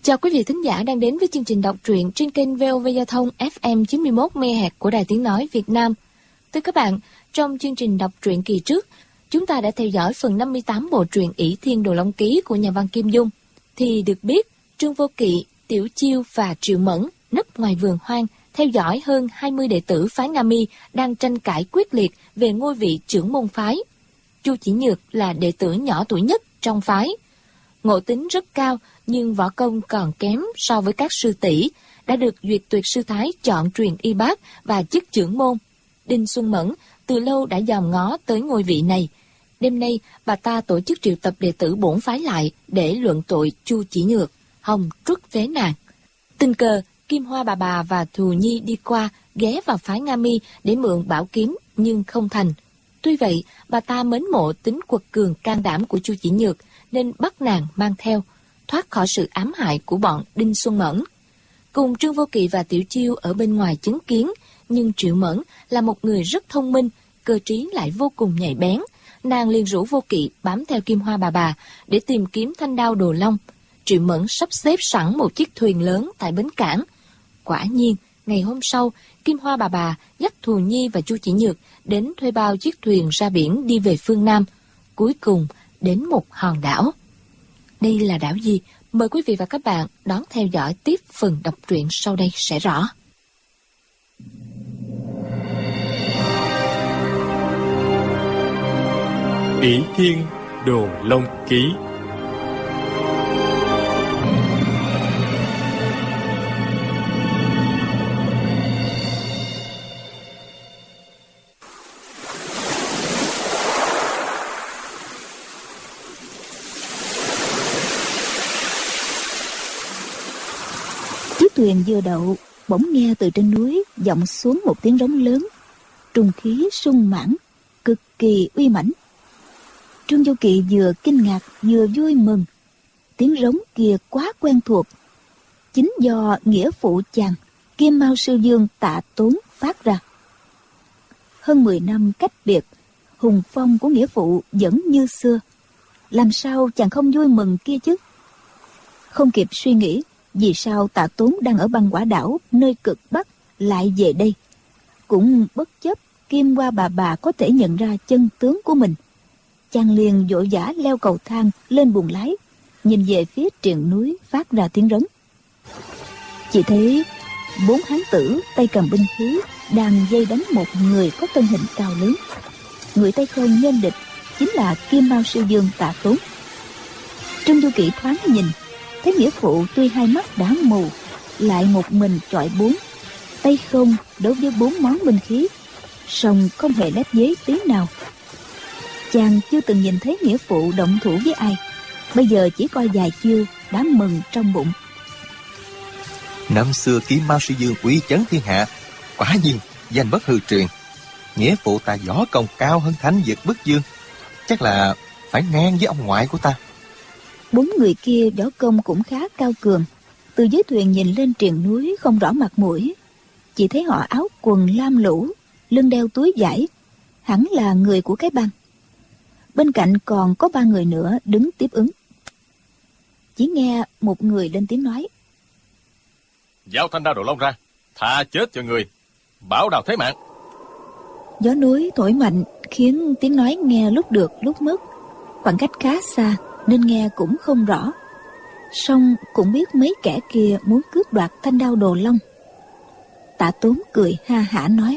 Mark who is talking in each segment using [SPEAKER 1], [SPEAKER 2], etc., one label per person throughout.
[SPEAKER 1] Chào quý vị thính giả đang đến với chương trình đọc truyện trên kênh VOV Giao thông FM 91 MHz của Đài Tiếng nói Việt Nam. Thưa các bạn, trong chương trình đọc truyện kỳ trước, chúng ta đã theo dõi phần 58 bộ truyện Ỷ Thiên Đồ Long Ký của nhà văn Kim Dung. Thì được biết, Trương Vô Kỵ, Tiểu Chiêu và Triệu Mẫn nấp ngoài vườn hoang theo dõi hơn 20 đệ tử phái Nga Mi đang tranh cãi quyết liệt về ngôi vị trưởng môn phái. Chu Chỉ Nhược là đệ tử nhỏ tuổi nhất trong phái. Ngộ tính rất cao nhưng võ công còn kém so với các sư tỷ, đã được Duyệt Tuyệt sư thái chọn truyền y bác và chức trưởng môn. Đinh Xuân Mẫn từ lâu đã dòm ngó tới ngôi vị này. Đêm nay bà ta tổ chức triệu tập đệ tử bổn phái lại để luận tội Chu Chỉ Nhược, hòng truất phế nàng. Tình cờ Kim Hoa bà và Thù Nhi đi qua ghé vào phái Nga Mi để mượn bảo kiếm nhưng không thành. Tuy vậy bà ta mến mộ tính quật cường can đảm của Chu Chỉ Nhược nên bắt nàng mang theo, thoát khỏi sự ám hại của bọn Đinh Xuân Mẫn. Cùng Trương Vô Kỵ và Tiểu Chiêu ở bên ngoài chứng kiến, nhưng Triệu Mẫn là một người rất thông minh, cơ trí lại vô cùng nhạy bén. Nàng liền rủ Vô Kỵ bám theo Kim Hoa bà để tìm kiếm thanh đao Đồ Long. Triệu Mẫn sắp xếp sẵn một chiếc thuyền lớn tại bến cảng. Quả nhiên, ngày hôm sau, Kim Hoa bà dắt Thù Nhi và Chu Chỉ Nhược đến thuê bao chiếc thuyền ra biển đi về phương Nam. Cuối cùng đến một hòn đảo. Đây là đảo gì? Mời quý vị và các bạn đón theo dõi tiếp phần đọc truyện sau đây sẽ rõ.
[SPEAKER 2] Ỷ Thiên Đồ Long Ký.
[SPEAKER 3] Thuyền vừa đậu, bỗng nghe từ trên núi vọng xuống một tiếng rống lớn, trùng khí sung mãn, cực kỳ uy mãnh. Trương Vô Kỵ vừa kinh ngạc vừa vui mừng. Tiếng rống kia quá quen thuộc, chính do nghĩa phụ chàng Kim Mao Sư Dương Tạ Tốn phát ra. Hơn 10 năm cách biệt, hùng phong của nghĩa phụ vẫn như xưa, làm sao chàng không vui mừng kia chứ? Không kịp suy nghĩ vì sao Tạ Tốn đang ở băng quả đảo nơi cực bắc lại về đây, cũng bất chấp Kim Hoa bà có thể nhận ra chân tướng của mình. Chàng liền vội vã leo cầu thang lên buồng lái, nhìn về phía triền núi phát ra tiếng rống. Chỉ thấy 4 hán tử tay cầm binh khí đang vây đánh một người có thân hình cao lớn. Người tay không nghênh địch chính là Kim Mao Sư Dương Tạ Tốn. Trương Du Kỵ thoáng nhìn thấy nghĩa phụ tuy hai mắt đã mù, lại một mình chọi 4 tay không đối với 4 món binh khí, song không hề lép vế tí nào. Chàng chưa từng nhìn thấy nghĩa phụ động thủ với ai, bây giờ chỉ coi vài chiêu đã mừng trong bụng.
[SPEAKER 4] Năm xưa Kim Mao Sư Dương uy chấn thiên hạ, quả nhiên danh bất hư truyền. Nghĩa phụ ta võ công cao hơn Thánh Vực Bức Dương, chắc là phải ngang với ông ngoại của ta.
[SPEAKER 3] 4 người kia võ công cũng khá cao cường. Từ dưới thuyền nhìn lên triền núi không rõ mặt mũi, chỉ thấy họ áo quần lam lũ, lưng đeo túi vải, hẳn là người của cái bang. Bên cạnh còn có 3 người nữa đứng tiếp ứng. Chỉ nghe một người lên tiếng nói:
[SPEAKER 2] Giao thanh đao Đồ Long ra, tha chết cho người, bảo đào thế mạng.
[SPEAKER 3] Gió núi thổi mạnh khiến tiếng nói nghe lúc được lúc mất, khoảng cách khá xa nên nghe cũng không rõ. Song cũng biết mấy kẻ kia muốn cướp đoạt thanh đao Đồ Long. Tạ Tốn cười ha hả nói: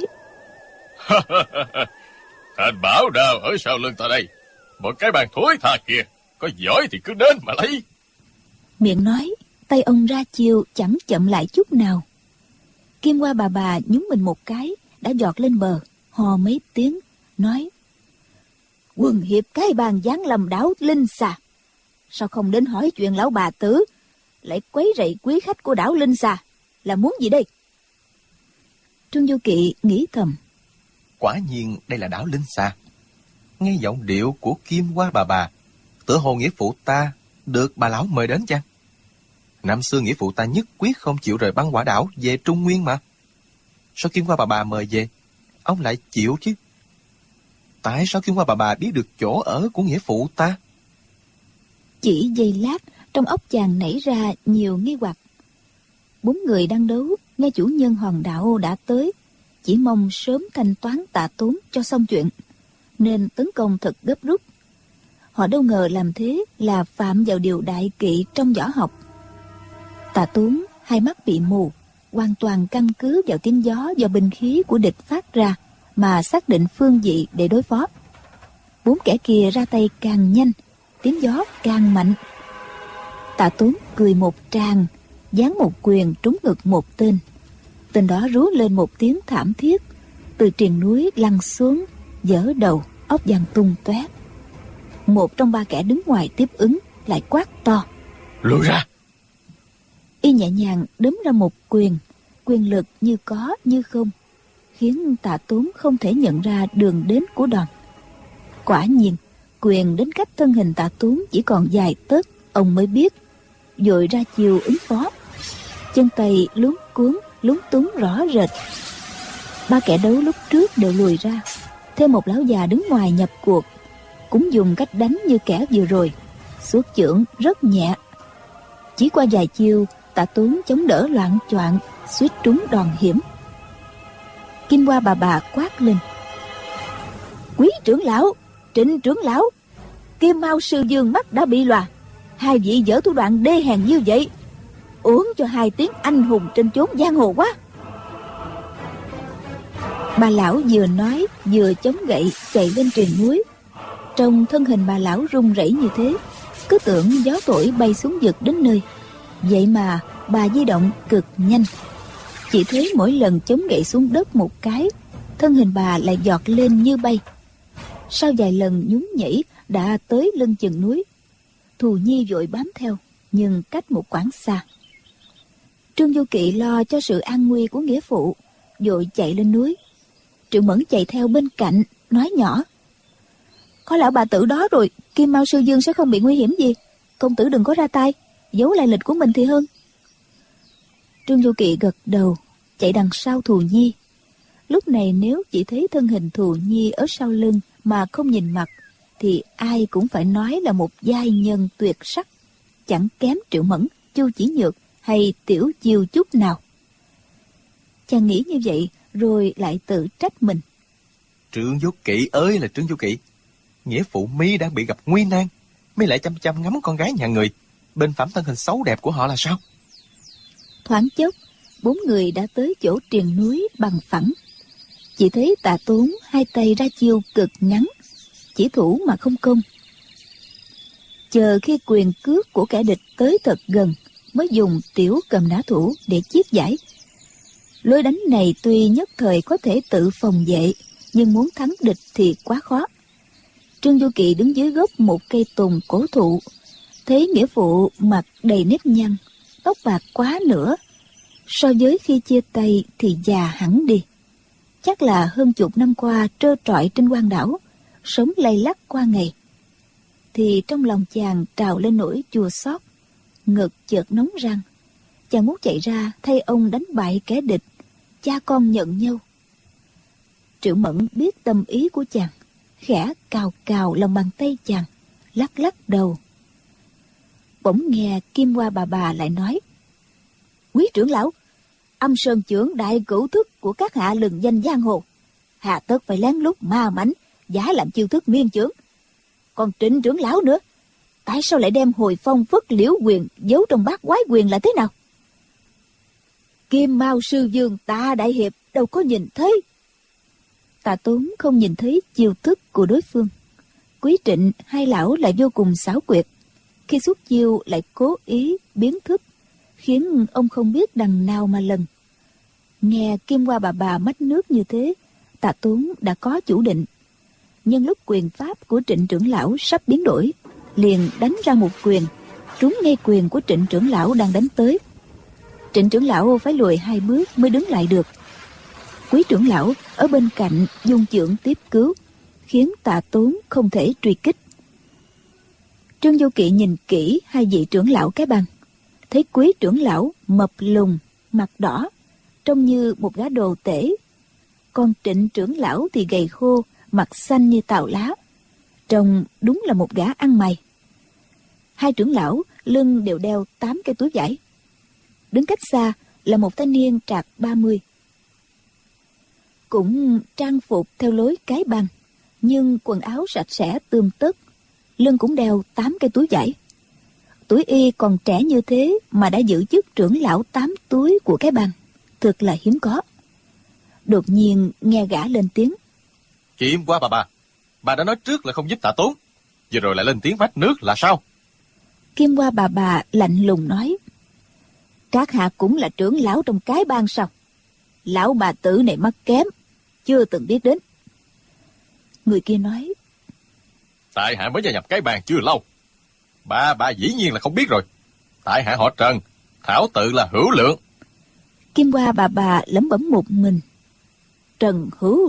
[SPEAKER 2] Thanh bảo đao ở sau lưng ta đây, một cái bàn thối tha kia, có giỏi thì cứ đến mà lấy.
[SPEAKER 3] Miệng nói, tay ông ra chiêu chẳng chậm lại chút nào. Kim Hoa bà nhúng mình một cái đã giọt lên bờ, hò mấy tiếng nói: Quần hiệp cái bàn giáng lâm đảo Linh Xà, sao không đến hỏi chuyện lão bà tử, lại quấy rầy quý khách của đảo Linh Xà, là muốn gì đây? Trương Du Kỵ nghĩ thầm:
[SPEAKER 4] Quả nhiên đây là đảo Linh Xà. Nghe giọng điệu của Kim Hoa bà, tựa hồ nghĩa phụ ta được bà lão mời đến chăng? Năm xưa nghĩa phụ ta nhất quyết không chịu rời băng quả đảo về Trung Nguyên mà. Sao Kim Hoa bà mời về, ông lại chịu chứ? Tại sao Kim Hoa bà biết được chỗ ở của nghĩa phụ ta?
[SPEAKER 3] Chỉ giây lát, Trong óc chàng nảy ra nhiều nghi hoặc. 4 người đang đấu, nghe chủ nhân hòn đảo đã tới, chỉ mong sớm thanh toán Tạ Tốn cho xong chuyện, nên tấn công thật gấp rút. Họ đâu ngờ làm thế là phạm vào điều đại kỵ trong võ học. Tạ Tốn hai mắt bị mù, hoàn toàn căn cứ vào tiếng gió do binh khí của địch phát ra mà xác định phương vị để đối phó. 4 kẻ kia ra tay càng nhanh, tiếng gió càng mạnh. Tạ Tốn cười một tràng, giáng một quyền trúng ngực một tên. Tên đó rú lên một tiếng thảm thiết, từ triền núi lăn xuống, vỡ đầu, óc vàng tung tóe. Một trong 3 kẻ đứng ngoài tiếp ứng lại quát to:
[SPEAKER 2] Lùi ra!
[SPEAKER 3] Y nhẹ nhàng đấm ra một quyền, quyền lực như có như không, khiến Tạ Tốn không thể nhận ra đường đến của đòn. Quả nhiên, quyền đến cách thân hình Tạ Tốn chỉ còn vài tấc, ông mới biết, vội ra chiều ứng phó. Chân tay luống cuống, lúng túng rõ rệt. 3 kẻ đấu lúc trước đều lùi ra, thêm một lão già đứng ngoài nhập cuộc, cũng dùng cách đánh như kẻ vừa rồi, xuất chưởng rất nhẹ. Chỉ qua vài chiêu, Tạ Tốn chống đỡ loạng choạng, suýt trúng đòn hiểm. Kim Hoa bà quát lên: Quý trưởng lão, Trịnh trưởng lão, Kim Mao sư dương mắt đã bị lòa, 2 vị dở thủ đoạn đê hèn như vậy, uống cho 2 tiếng anh hùng trên chốn giang hồ quá. Bà lão vừa nói vừa chống gậy chạy lên triền núi. Trong thân hình bà lão run rẩy như thế, cứ tưởng gió thổi bay xuống vực đến nơi. Vậy mà bà di động cực nhanh. Chỉ thấy mỗi lần chống gậy xuống đất một cái, thân hình bà lại giọt lên như bay. Sau vài lần nhún nhảy đã tới lưng chừng núi. Thù Nhi vội bám theo, nhưng cách một quãng xa. Trương Du Kỵ lo cho sự an nguy của nghĩa phụ, vội chạy lên núi. Triệu Mẫn chạy theo bên cạnh, nói nhỏ: Có lão bà tử đó rồi, Kim Mao sư dương sẽ không bị nguy hiểm gì. Công tử đừng có ra tay, giấu lai lịch của mình thì hơn. Trương Du Kỵ gật đầu, chạy đằng sau Thù Nhi. Lúc này nếu chỉ thấy thân hình Thù Nhi ở sau lưng mà không nhìn mặt, thì ai cũng phải nói là một giai nhân tuyệt sắc, chẳng kém Triệu Mẫn, Chu Chỉ Nhược hay Tiểu Chiêu chút nào. Chàng nghĩ như vậy rồi lại tự trách mình.
[SPEAKER 4] Trương Du Kỵ ơi là Trương Du Kỵ, nghĩa phụ mi đang bị gặp nguy nan, mi lại chăm chăm ngắm con gái nhà người, bên phẩm thân hình xấu đẹp của họ là sao?
[SPEAKER 3] Thoáng chốc, 4 người đã tới chỗ triền núi bằng phẳng. Chỉ thấy Tạ Tốn 2 tay ra chiêu cực ngắn, chỉ thủ mà không công. Chờ khi quyền cước của kẻ địch tới thật gần, mới dùng tiểu cầm nã thủ để chiết giải. Lối đánh này tuy nhất thời có thể tự phòng vệ, nhưng muốn thắng địch thì quá khó. Trương Du Kỵ đứng dưới gốc một cây tùng cổ thụ, thấy nghĩa phụ mặt đầy nếp nhăn, tóc bạc quá nữa, so với khi chia tay thì già hẳn đi. Chắc là hơn chục năm qua trơ trọi trên quan đảo, sống lay lắc qua ngày. Thì trong lòng chàng trào lên nỗi chua xót, ngực chợt nóng rang. Chàng muốn chạy ra thay ông đánh bại kẻ địch, cha con nhận nhau. Triệu Mẫn biết tâm ý của chàng, khẽ cào cào lòng bàn tay chàng, lắc lắc đầu. Bỗng nghe Kim Hoa bà lại nói: Quý trưởng lão, Âm Sơn trưởng đại cửu thức của các hạ lừng danh giang hồ, hạ tất phải lén lút ma mãnh giả làm chiêu thức miên chưởng. Còn Trịnh trưởng lão nữa, tại sao lại đem Hồi Phong Phất Liễu quyền giấu trong bát quái quyền là thế nào? Kim Mao sư dương Tạ đại hiệp đâu có nhìn thấy. Tạ Tốn không nhìn thấy chiêu thức của đối phương. Quý Trịnh hai lão lại vô cùng xảo quyệt, khi xuất chiêu lại cố ý biến thức, khiến ông không biết đằng nào mà lần. Nghe Kim Hoa bà mách nước như thế, Tạ Tốn đã có chủ định. Nhân lúc quyền pháp của Trịnh trưởng lão sắp biến đổi, liền đánh ra một quyền, trúng ngay quyền của Trịnh trưởng lão đang đánh tới. Trịnh trưởng lão phải lùi 2 bước mới đứng lại được. Quý trưởng lão ở bên cạnh dung chưởng tiếp cứu, khiến Tạ Tốn không thể truy kích. Trương Du Kỵ nhìn kỹ 2 vị trưởng lão cái băng, thấy Quý trưởng lão mập lùn, mặt đỏ, trông như một gã đồ tể. Còn Trịnh trưởng lão thì gầy khô, mặt xanh như tàu lá, trông đúng là một gã ăn mày. 2 trưởng lão lưng đều đeo 8 cây túi vải. Đứng cách xa là một thanh niên trạc 30. Cũng trang phục theo lối cái bang, nhưng quần áo sạch sẽ tươm tất, lưng cũng đeo 8 cây túi vải. Tuổi y còn trẻ như thế mà đã giữ chức trưởng lão 8 túi của cái bang, thực là hiếm có. Đột nhiên nghe gã lên tiếng:
[SPEAKER 4] Kim Hoa bà đã nói trước là không giúp Tạ Tốn, vừa rồi lại lên tiếng vách nước là sao?
[SPEAKER 3] Kim Hoa bà lạnh lùng nói: Các hạ cũng là trưởng lão trong cái bang sao? Lão bà tử này mắt kém, chưa từng biết đến. Người kia nói:
[SPEAKER 2] Tại hạ mới gia nhập cái bang chưa lâu, bà dĩ nhiên là không biết rồi. Tại hạ họ Trần, thảo tự là Hữu Lượng.
[SPEAKER 3] Kim Hoa bà lẩm bẩm một mình: Trần Hữu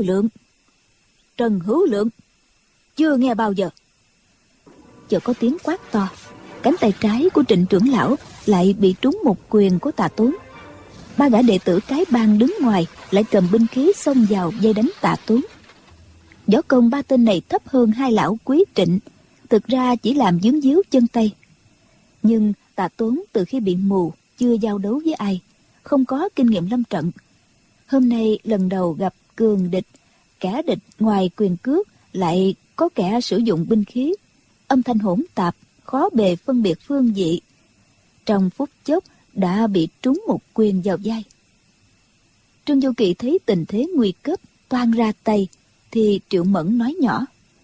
[SPEAKER 3] Lượng, chưa nghe bao giờ. Chợt có tiếng quát to, cánh tay trái của Trịnh trưởng lão lại bị trúng một quyền của Tạ Tốn. 3 gã đệ tử cái bang đứng ngoài lại cầm binh khí xông vào vây đánh Tạ Tốn. Võ công 3 tên này thấp hơn 2 lão Quý Trịnh, thực ra chỉ làm vướng víu chân tay. Nhưng Tạ Tốn từ khi bị mù chưa giao đấu với ai, không có kinh nghiệm lâm trận. Hôm nay lần đầu gặp cường địch, kẻ địch ngoài quyền cước lại có kẻ sử dụng binh khí, âm thanh hỗn tạp, khó bề phân biệt phương vị. Trong phút chốc đã bị trúng một quyền vào vai. Trương Vô Kỵ thấy tình thế nguy cấp, toan ra tay, thì Triệu Mẫn nói nhỏ: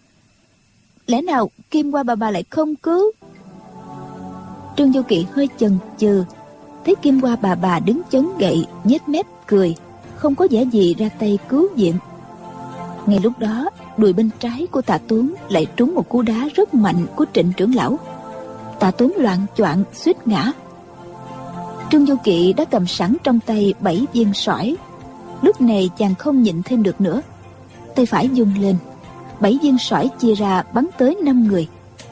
[SPEAKER 3] Lẽ nào Kim Hoa bà lại không cứu? Trương Vô Kỵ hơi chần chừ, thấy Kim Hoa bà đứng chống gậy, nhếch mép cười, không có vẻ gì ra tay cứu viện. Ngay lúc đó, đùi bên trái của Tạ Tốn lại trúng một cú đá rất mạnh của Trịnh trưởng lão. Tạ Tốn loạng choạng suýt ngã. Trương Vô Kỵ đã cầm sẵn trong tay 7 viên sỏi. Lúc này chàng không nhịn thêm được nữa, tay phải vung lên, 7 viên sỏi chia ra bắn tới 5 người.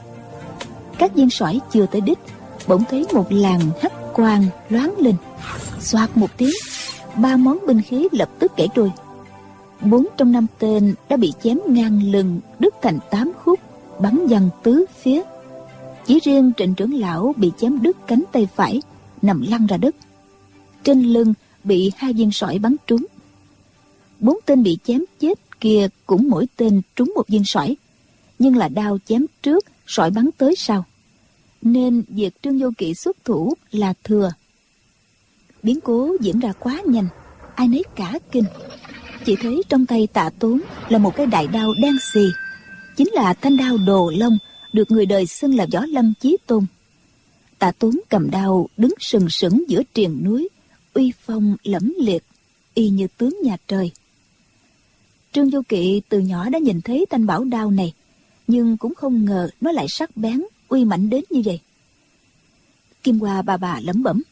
[SPEAKER 3] Các viên sỏi chưa tới đích, bỗng thấy một làn hắc quang loáng lên, xoạt một tiếng, 3 món binh khí lập tức gãy đôi. 4 trong 5 tên đã bị chém ngang lưng, đứt thành 8 khúc, bắn văng tứ phía. Chỉ riêng Trịnh trưởng lão bị chém đứt cánh tay phải, nằm lăn ra đất. Trên lưng bị 2 viên sỏi bắn trúng. 4 tên bị chém chết kia cũng mỗi tên trúng 1 viên sỏi, nhưng là đao chém trước, sỏi bắn tới sau, nên việc Trương Vô Kỵ xuất thủ là thừa. Biến cố diễn ra quá nhanh, ai nấy cả kinh. Chỉ thấy trong tay Tạ Tốn là một cái đại đao đen xì, chính là thanh đao Đồ Long, được người đời xưng là Võ Lâm Chí Tôn. Tạ Tốn cầm đao đứng sừng sững giữa triền núi, uy phong lẫm liệt, y như tướng nhà trời. Trương Vô Kỵ từ nhỏ đã nhìn thấy thanh bảo đao này, nhưng cũng không ngờ nó lại sắc bén, uy mãnh đến như vậy. Kim Hoa bà lẩm bẩm: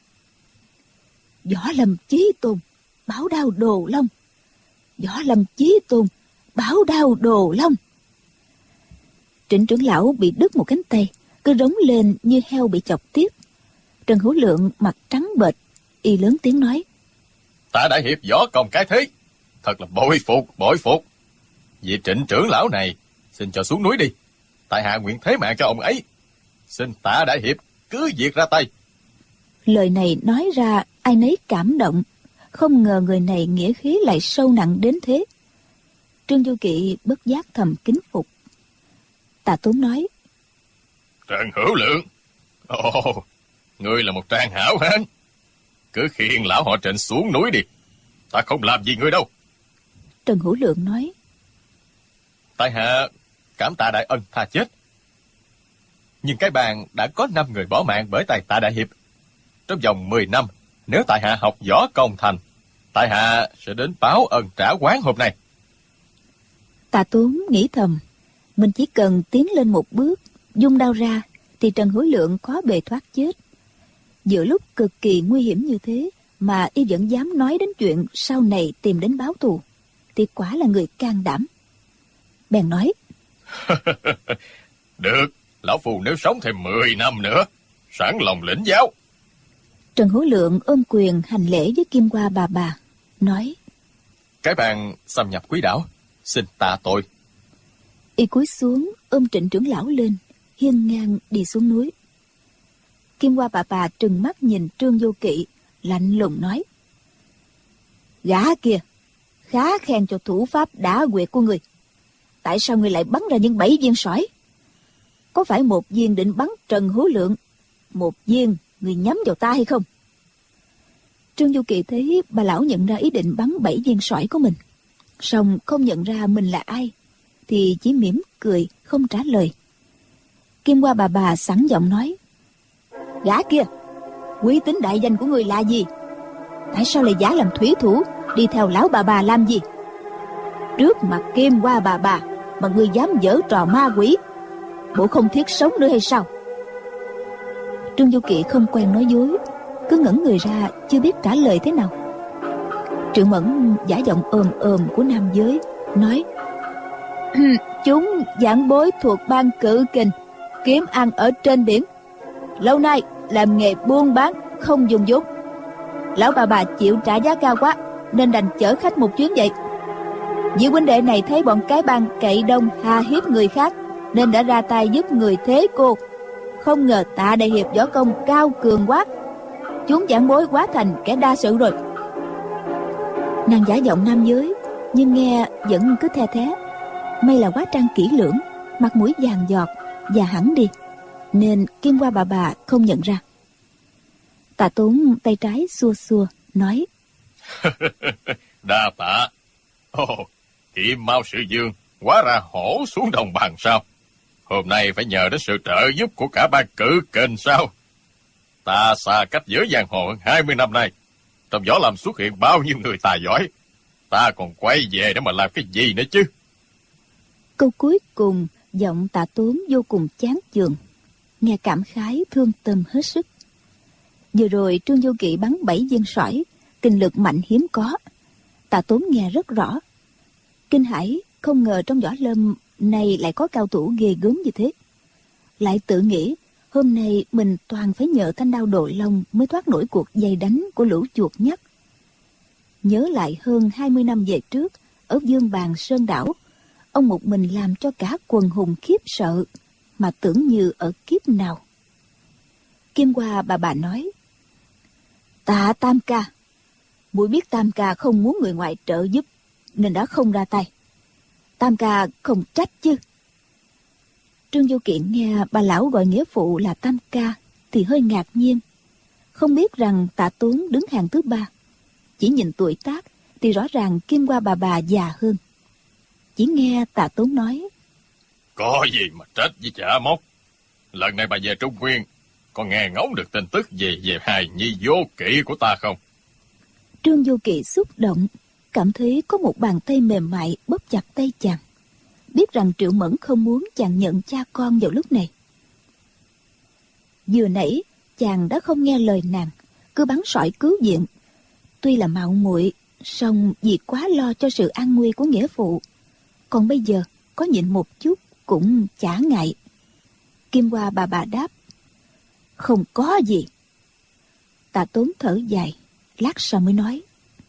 [SPEAKER 3] Võ Lâm Chí Tôn, bảo đao Đồ Long. Võ Lâm Chí Tôn, bảo đao Đồ Long. Trịnh trưởng lão bị đứt một cánh tay, cứ rống lên như heo bị chọc tiết. Trần Hữu Lượng mặt trắng bệch, y lớn tiếng nói:
[SPEAKER 2] Tạ đại hiệp võ công cái thế, thật là bội phục. Vị Trịnh trưởng lão này, xin cho xuống núi đi. Tại hạ nguyện thế mạng cho ông ấy. Xin Tạ đại hiệp cứ việc ra tay.
[SPEAKER 3] Lời này nói ra ai nấy cảm động, không ngờ người này nghĩa khí lại sâu nặng đến thế. Trương Vô Kỵ bất giác thầm kính phục. Tạ Tốn nói:
[SPEAKER 2] Trần Hữu Lượng, ngươi là một trang hảo hán, cứ khiêng lão họ Trịnh xuống núi đi, ta không làm gì ngươi đâu.
[SPEAKER 3] Trần Hữu Lượng nói:
[SPEAKER 2] Tại hạ cảm tạ đại ân tha chết, nhưng cái bang đã có 5 người bỏ mạng bởi tay Tạ đại hiệp. Trong vòng 10 năm, nếu tại hạ học võ công thành, tại hạ sẽ đến báo ân trả oán hôm nay.
[SPEAKER 3] Tạ Tốn nghĩ thầm, mình chỉ cần tiến lên một bước, vung đao ra, thì Trần Hữu Lượng khó bề thoát chết. Giữa lúc cực kỳ nguy hiểm như thế mà y vẫn dám nói đến chuyện sau này tìm đến báo thù, thì quả là người can đảm. Bèn nói:
[SPEAKER 2] Được, lão phù nếu sống thêm 10 năm nữa, sẵn lòng lĩnh giáo.
[SPEAKER 3] Trần Hữu Lượng ôm quyền hành lễ với Kim Hoa bà, nói:
[SPEAKER 2] Cái bang xâm nhập Quý Đảo, xin tạ tội.
[SPEAKER 3] Y cúi xuống ôm Trịnh trưởng lão lên, hiên ngang đi xuống núi. Kim Hoa bà trừng mắt nhìn Trương Vô Kỵ, lạnh lùng nói: Gã kia khá khen cho thủ pháp đã quyệt của người. Tại sao người lại bắn ra những 7 viên sỏi? Có phải một viên định bắn Trần Hữu Lượng, một viên người nhắm vào ta hay không? Trương Du Kỳ thấy bà lão nhận ra ý định bắn 7 viên sỏi của mình, song không nhận ra mình là ai, thì chỉ mỉm cười không trả lời. Kim Hoa bà sẵn giọng nói: Gã kia, quý tính đại danh của người là gì? Tại sao lại giả làm thủy thủ đi theo lão bà làm gì? Trước mặt Kim Hoa bà mà ngươi dám giở trò ma quỷ, bộ không thiết sống nữa hay sao? Trương Du Kỵ không quen nói dối, cứ ngẩn người ra chưa biết trả lời thế nào. Triệu Mẫn giả giọng ồm của nam giới nói: Chúng giảng bối thuộc ban Cự Kình, kiếm ăn ở trên biển, lâu nay làm nghề buôn bán không dùng vốn. Lão bà chịu trả giá cao quá nên đành chở khách một chuyến vậy. Vị huynh đệ này thấy bọn cái bang cậy đông hà hiếp người khác nên đã ra tay giúp người thế cô. Không ngờ Tạ đại hiệp võ công cao cường quá, chúng giảng bối quá thành kẻ đa sự rồi. Nàng giả giọng nam giới nhưng nghe vẫn cứ the thé. May là hóa trang kỹ lưỡng, mặt mũi vàng giọt và hẳn đi, nên Kim Hoa bà không nhận ra. Tạ Tốn tay trái xua xua nói:
[SPEAKER 2] Đa tạ. Kim Mao Sự Dương hóa ra hổ xuống đồng bằng sao? Hôm nay phải nhờ đến sự trợ giúp của cả ban Cự Kình sao? Ta xa cách giữa giang hồ hơn 20 năm nay, trong võ lâm xuất hiện bao nhiêu người tài giỏi, ta còn quay về để mà làm cái gì nữa chứ?
[SPEAKER 3] Câu cuối cùng giọng Tạ Tốn vô cùng chán chường, nghe cảm khái thương tâm hết sức. Vừa rồi Trương Vô Kỵ bắn 7 viên sỏi, kinh lực mạnh hiếm có. Tạ Tốn nghe rất rõ, kinh hãi không ngờ trong võ lâm này lại có cao thủ ghê gớm như thế. Lại tự nghĩ hôm nay mình toàn phải nhờ thanh đao Độ Long mới thoát nổi cuộc dây đánh của lũ chuột nhắt. Nhớ lại hơn 20 năm về trước, ở Dương Bàn Sơn Đảo, ông một mình làm cho cả quần hùng khiếp sợ, mà tưởng như ở kiếp nào. Kim Hoa bà nói: Tạ Tam ca, muội biết Tam ca không muốn người ngoài trợ giúp nên đã không ra tay. Tam ca không trách chứ? Trương Vô Kỵ nghe bà lão gọi nghĩa phụ là Tam ca thì hơi ngạc nhiên, không biết rằng Tạ Tốn đứng hàng thứ 3. Chỉ nhìn tuổi tác thì rõ ràng Kim Hoa bà già hơn. Chỉ nghe Tạ Tốn nói:
[SPEAKER 2] Có gì mà trách với chả móc. Lần này bà về Trung Nguyên, có nghe ngóng được tin tức gì về hài nhi Vô Kỵ của ta không?
[SPEAKER 3] Trương Vô Kỵ xúc động, cảm thấy có một bàn tay mềm mại bóp chặt tay chàng. Biết rằng Triệu Mẫn không muốn chàng nhận cha con vào lúc này. Vừa nãy chàng đã không nghe lời nàng, cứ bắn sỏi cứu viện. Tuy là mạo muội, song vì quá lo cho sự an nguy của nghĩa phụ, còn bây giờ có nhịn một chút cũng chả ngại. Kim Hoa bà đáp: Không có gì. Tạ Tốn thở dài, lát sau mới nói: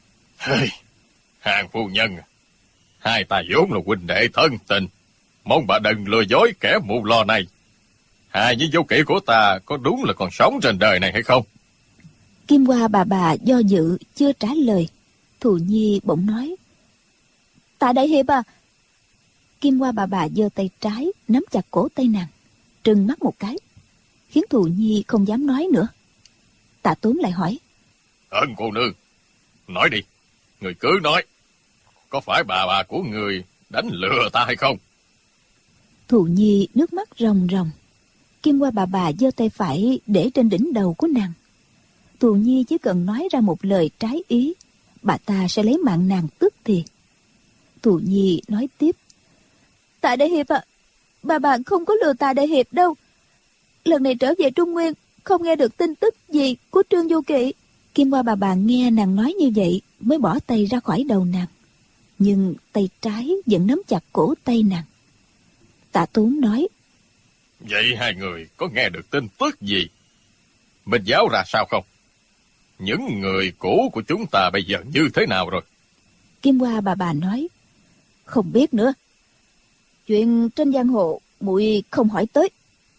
[SPEAKER 2] Hàng phu nhân, hai ta vốn là huynh đệ thân tình, mong bà đừng lừa dối kẻ mù lo này. Hài nhi Vô Kỵ của ta có đúng là còn sống trên đời này hay không?
[SPEAKER 3] Kim Hoa bà do dự chưa trả lời. Thù Nhi bỗng nói: Tạ đại hiệp à. Kim Hoa bà giơ tay trái nắm chặt cổ tay nàng, trừng mắt một cái, khiến Thù Nhi không dám nói nữa. Tạ Tốn lại hỏi:
[SPEAKER 2] Ân cô nương, nói đi, người cứ nói, có phải bà của người đánh lừa ta hay không?
[SPEAKER 3] Thù Nhi nước mắt ròng ròng. Kim Hoa bà giơ tay phải để trên đỉnh đầu của nàng. Thù Nhi chỉ cần nói ra một lời trái ý, bà ta sẽ lấy mạng nàng tức thì. Thù Nhi nói tiếp: Tạ đại hiệp ạ, bà không có lừa Tạ đại hiệp đâu. Lần này trở về Trung Nguyên không nghe được tin tức gì của Trương Vô Kỵ. Kim Hoa bà nghe nàng nói như vậy mới bỏ tay ra khỏi đầu nàng, nhưng tay trái vẫn nắm chặt cổ tay nàng. Tạ Tốn nói:
[SPEAKER 2] Vậy hai người có nghe được tin tức gì? Minh giáo ra sao không? Những người cũ của chúng ta bây giờ như thế nào rồi?
[SPEAKER 3] Kim Hoa bà nói: Không biết nữa. Chuyện trên giang hồ muội không hỏi tới.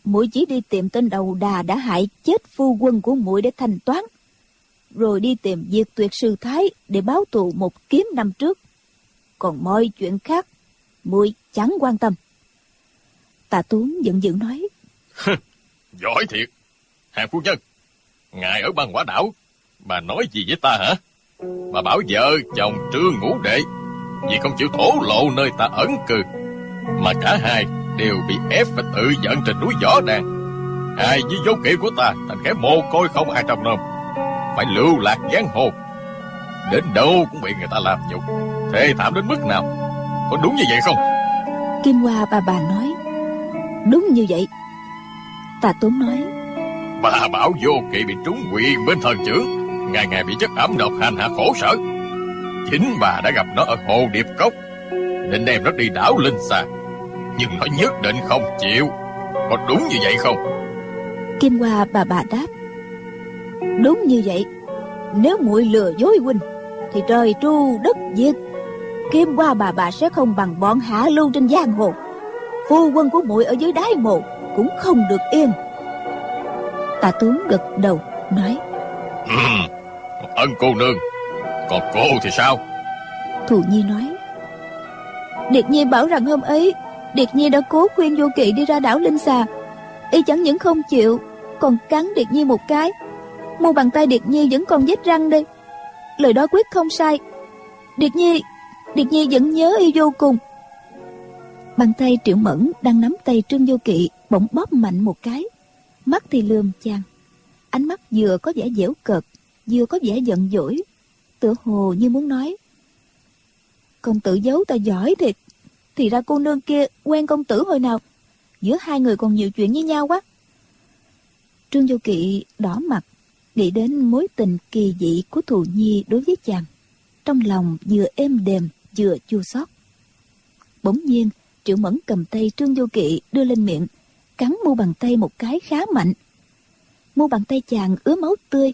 [SPEAKER 3] muội chỉ đi tìm tên đầu đà đã hại chết phu quân của muội để thanh toán, rồi đi tìm Diệt Tuyệt Sư Thái để báo thù một kiếm năm trước. Còn mọi chuyện khác muội chẳng quan tâm. Tạ Tốn giận dữ nói:
[SPEAKER 2] Giỏi thiệt. Hàng phu nhân, ngài ở Băng Quả Đảo, bà nói gì với ta hả? Bà bảo vợ chồng Trương Ngũ Đệ vì không chịu thổ lộ nơi ta ẩn cư, mà cả hai đều bị ép phải tự giận trên núi Võ Đàn. Hai với dấu kỵ của ta thành kẻ mồ côi không ai trông nom, phải lưu lạc giang hồ, đến đâu cũng bị người ta làm nhục, thê thảm đến mức nào. Có đúng như vậy không?
[SPEAKER 3] Kim Hoa bà nói: Đúng như vậy. Tạ Tốn nói:
[SPEAKER 2] Bà bảo Vô Kỵ bị trúng quyền bên thần chưởng, ngày ngày bị chất ẩm độc hành hạ khổ sở. Chính bà đã gặp nó ở Hồ Điệp Cốc, định đem nó đi đảo Linh Xà, nhưng nó nhất định không chịu. Có đúng như vậy không?
[SPEAKER 3] Kim Hoa bà đáp: Đúng như vậy. Nếu muội lừa dối huynh thì trời tru đất diệt. Kim Hoa bà sẽ không bằng bọn hạ lưu trên giang hồ. Phu quân của muội ở dưới đáy mộ cũng không được yên. Tạ Tốn gật đầu nói:
[SPEAKER 2] Ân cô nương. Còn cô thì sao?
[SPEAKER 3] Thù Nhi nói: Điệt Nhi bảo rằng hôm ấy Điệt Nhi đã cố khuyên Vô Kỵ đi ra đảo Linh Xà, y chẳng những không chịu, còn cắn Điệt Nhi một cái. Mu bàn tay Điệt Nhi vẫn còn vết răng đây. Lời đó quyết không sai. Điệt Nhi vẫn nhớ y vô cùng. Bàn tay Triệu Mẫn đang nắm tay Trương Vô Kỵ bỗng bóp mạnh một cái, mắt thì lườm chàng. Ánh mắt vừa có vẻ giễu cợt, vừa có vẻ giận dỗi, tựa hồ như muốn nói: Công tử giấu ta giỏi thiệt. Thì ra cô nương kia quen công tử hồi nào, giữa hai người còn nhiều chuyện với nhau quá. Trương Vô Kỵ đỏ mặt, nghĩ đến mối tình kỳ dị của Thù Nhi đối với chàng, trong lòng vừa êm đềm vừa chua xót. Bỗng nhiên Triệu Mẫn cầm tay Trương Vô Kỵ đưa lên miệng, cắn mu bàn tay một cái khá mạnh. Mu bàn tay chàng ứa máu tươi.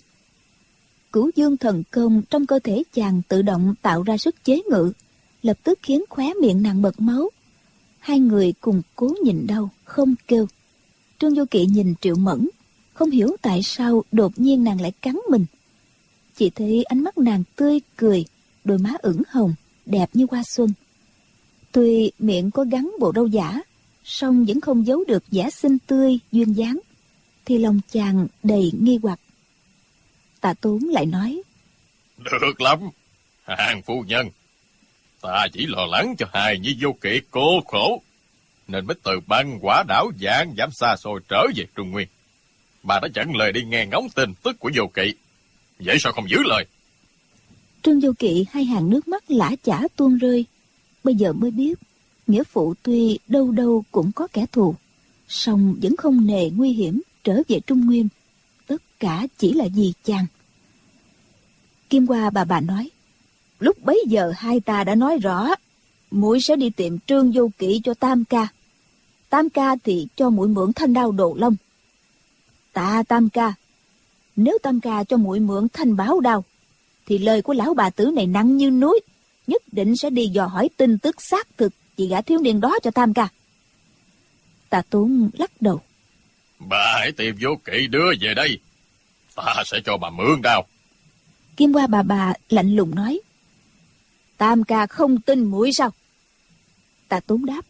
[SPEAKER 3] Cửu dương thần công trong cơ thể chàng tự động tạo ra sức chế ngự, lập tức khiến khóe miệng nàng bật máu. Hai người cùng cố nhịn đau không kêu. Trương Vô Kỵ nhìn Triệu Mẫn, không hiểu tại sao đột nhiên nàng lại cắn mình. Chỉ thấy ánh mắt nàng tươi cười, đôi má ửng hồng, đẹp như hoa xuân. Tuy miệng có gắn bộ râu giả, song vẫn không giấu được vẻ xinh tươi duyên dáng. Thì lòng chàng đầy nghi hoặc. Tạ Tốn lại nói:
[SPEAKER 2] Được lắm, Hàng phu nhân. Ta chỉ lo lắng cho hài nhi Vô Kỵ cô khổ, nên mới từ Băng Quả Đảo vạn dặm xa xôi trở về Trung Nguyên. Bà đã dẫn lời đi nghe ngóng tin tức của Vô Kỵ, vậy sao không giữ lời?
[SPEAKER 3] Trương Vô Kỵ hai hàng nước mắt lã chã tuôn rơi. Bây giờ mới biết, nghĩa phụ tuy đâu đâu cũng có kẻ thù, song vẫn không nề nguy hiểm trở về Trung Nguyên. Tất cả chỉ là vì chàng. Kim Hoa bà nói: Lúc bấy giờ hai ta đã nói rõ, muội sẽ đi tìm Trương Vô Kỵ cho Tam ca. Tam ca thì cho muội mượn thanh đao Đồ Long. Tạ Tam ca, nếu Tam ca cho muội mượn thanh báo đao, thì lời của lão bà tử này nặng như núi, nhất định sẽ đi dò hỏi tin tức xác thực vì gã thiếu niên đó cho Tam ca. Tạ Tốn lắc đầu:
[SPEAKER 2] Bà hãy tìm Vô Kỵ đưa về đây, ta sẽ cho bà mượn đao.
[SPEAKER 3] Kim Hoa bà lạnh lùng nói: Tam ca không tin muội sao? Tạ Tốn đáp: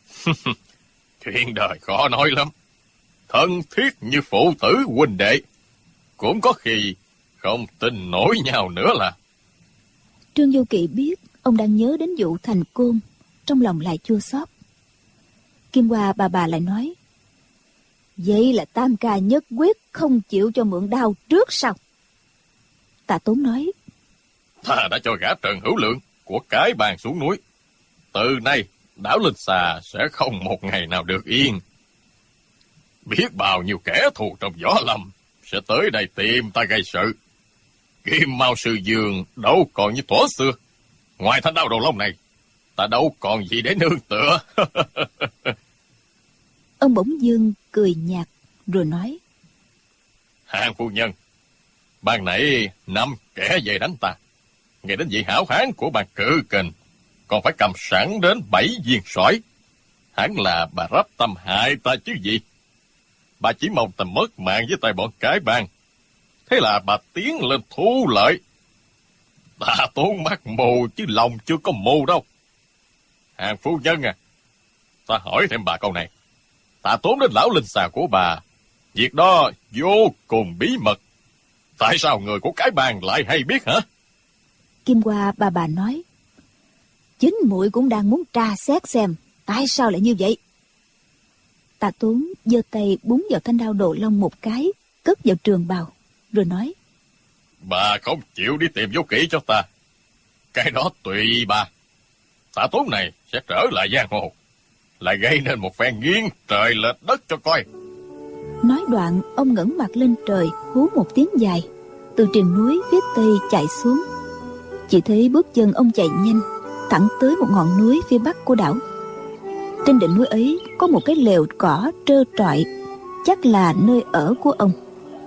[SPEAKER 2] Chuyện đời khó nói lắm. Thân thiết như phụ tử huynh đệ, cũng có khi không tin nổi nhau nữa là.
[SPEAKER 3] Trương Vô Kỵ biết ông đang nhớ đến vụ Thành Côn, trong lòng lại chua xót. Kim Hoa bà lại nói: Vậy là Tam ca nhất quyết không chịu cho mượn đao trước sao? Tạ Tốn nói:
[SPEAKER 2] Ta đã cho gã Trần Hữu Lượng của cái bàn xuống núi. Từ nay đảo Linh Xà sẽ không một ngày nào được yên. Biết bao nhiêu kẻ thù trong võ lâm sẽ tới đây tìm ta gây sự. Kim Mao Sư Dương đâu còn như thuở xưa. Ngoài thanh đao Đồ Long này, ta đâu còn gì để nương tựa.
[SPEAKER 3] Ông bỗng dưng cười nhạt rồi nói:
[SPEAKER 2] Hàng phu nhân, ban nãy 5 kẻ về đánh ta. Nghe đến vị hảo hán của bàn Cự Kình, còn phải cầm sẵn đến 7 viên sỏi. Hẳn là bà rắp tâm hại ta chứ gì. bà chỉ mong ta mất mạng với tay bọn cái bang. Thế là bà tiến lên thu lợi. Ta Tốn mắt mù chứ lòng chưa có mù đâu. Hàng phu nhân à, ta hỏi thêm bà câu này. Ta Tốn đến lão linh xà của bà, việc đó vô cùng bí mật. Tại sao người của cái bang lại hay biết hả?
[SPEAKER 3] Kim Hoa bà nói, chính muội cũng đang muốn tra xét xem tại sao lại như vậy. Tạ Tốn giơ tay búng vào thanh đao Đồ Long một cái, cất vào trường bào, rồi nói,
[SPEAKER 2] bà không chịu đi tìm vô kỹ cho ta, cái đó tùy bà. Tạ Tốn này sẽ trở lại giang hồ, lại gây nên một phen nghiêng trời lệch đất cho coi.
[SPEAKER 3] Nói đoạn, ông ngẩng mặt lên trời, hú một tiếng dài, từ triền núi phía tây chạy xuống. Chỉ thấy bước chân ông chạy nhanh, thẳng tới một ngọn núi phía bắc của đảo. Trên đỉnh núi ấy có một cái lều cỏ trơ trọi, chắc là nơi ở của ông.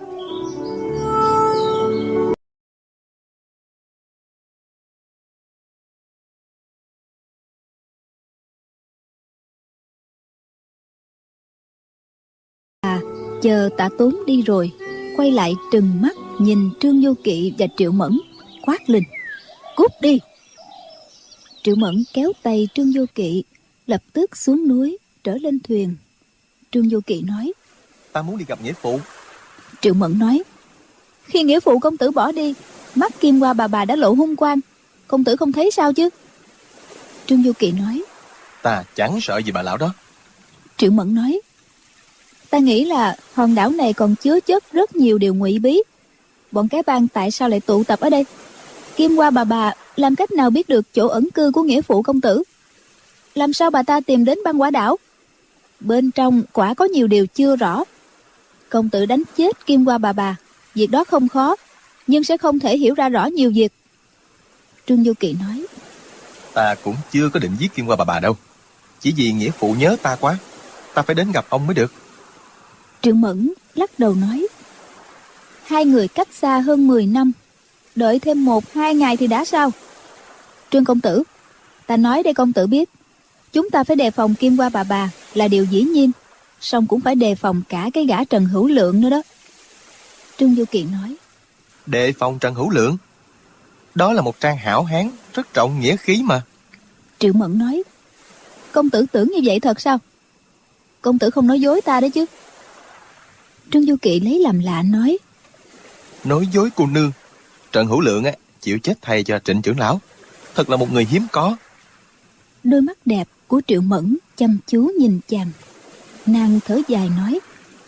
[SPEAKER 3] Chờ Tạ Tốn đi rồi, quay lại trừng mắt nhìn Trương Vô Kỵ và Triệu Mẫn, quát lên, cút đi. Triệu Mẫn kéo tay Trương Vô Kỵ, lập tức xuống núi trở lên thuyền. Trương Vô Kỵ nói,
[SPEAKER 4] Ta muốn đi gặp nghĩa phụ.
[SPEAKER 3] Triệu Mẫn nói, khi nghĩa phụ công tử bỏ đi, mắt Kim Hoa bà đã lộ hung quang, công tử không thấy sao chứ? Trương Vô Kỵ nói,
[SPEAKER 4] Ta chẳng sợ gì bà lão đó.
[SPEAKER 3] Triệu Mẫn nói, ta nghĩ là hòn đảo này còn chứa chất rất nhiều điều ngụy bí. Bọn cái bang tại sao lại tụ tập ở đây? Kim Hoa bà làm cách nào biết được chỗ ẩn cư của nghĩa phụ công tử? Làm sao bà ta tìm đến băng quả đảo? Bên trong quả có nhiều điều chưa rõ. Công tử đánh chết Kim Hoa bà, việc đó không khó, nhưng sẽ không thể hiểu ra rõ nhiều việc. Trương Vô Kỵ nói,
[SPEAKER 4] Ta cũng chưa có định giết Kim Hoa bà đâu. Chỉ vì nghĩa phụ nhớ ta quá, ta phải đến gặp ông mới được.
[SPEAKER 3] Triệu Mẫn lắc đầu nói, hai người cách xa hơn 10 năm, đợi thêm 1-2 ngày thì đã sao? Trương công tử, ta nói để công tử biết, chúng ta phải đề phòng Kim Hoa bà là điều dĩ nhiên, song cũng phải đề phòng cả cái gã Trần Hữu Lượng nữa đó. Trương Vô Kỵ nói,
[SPEAKER 4] Đề phòng Trần Hữu Lượng? Đó là một trang hảo hán, rất trọng nghĩa khí mà.
[SPEAKER 3] Triệu Mẫn nói, công tử tưởng như vậy thật sao? Công tử không nói dối ta đấy chứ? Trương Vô Kỵ lấy làm lạ nói,
[SPEAKER 4] Nói dối cô nương. Trần Hữu Lượng chịu chết thay cho Trịnh trưởng lão, thật là một người hiếm có.
[SPEAKER 3] Đôi mắt đẹp của Triệu Mẫn chăm chú nhìn chàng. Nàng thở dài nói,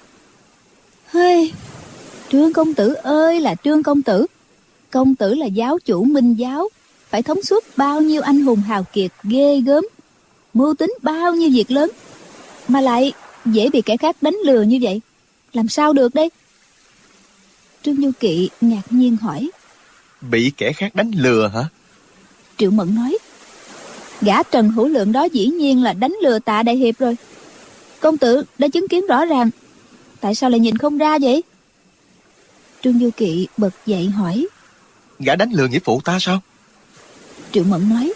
[SPEAKER 3] Hây, Trương công tử ơi là Trương công tử, công tử là giáo chủ Minh giáo, phải thống suốt bao nhiêu anh hùng hào kiệt ghê gớm, mưu tính bao nhiêu việc lớn, mà lại dễ bị kẻ khác đánh lừa như vậy, làm sao được đây? Trương Vô Kỵ ngạc nhiên hỏi,
[SPEAKER 4] Bị kẻ khác đánh lừa hả?
[SPEAKER 3] Triệu Mẫn nói, gã Trần Hữu Lượng đó dĩ nhiên là đánh lừa Tạ đại hiệp rồi. Công tử đã chứng kiến rõ ràng, tại sao lại nhìn không ra vậy? Trương Vô Kỵ bật dậy hỏi,
[SPEAKER 4] Gã đánh lừa nghĩa phụ ta sao?
[SPEAKER 3] Triệu Mẫn nói,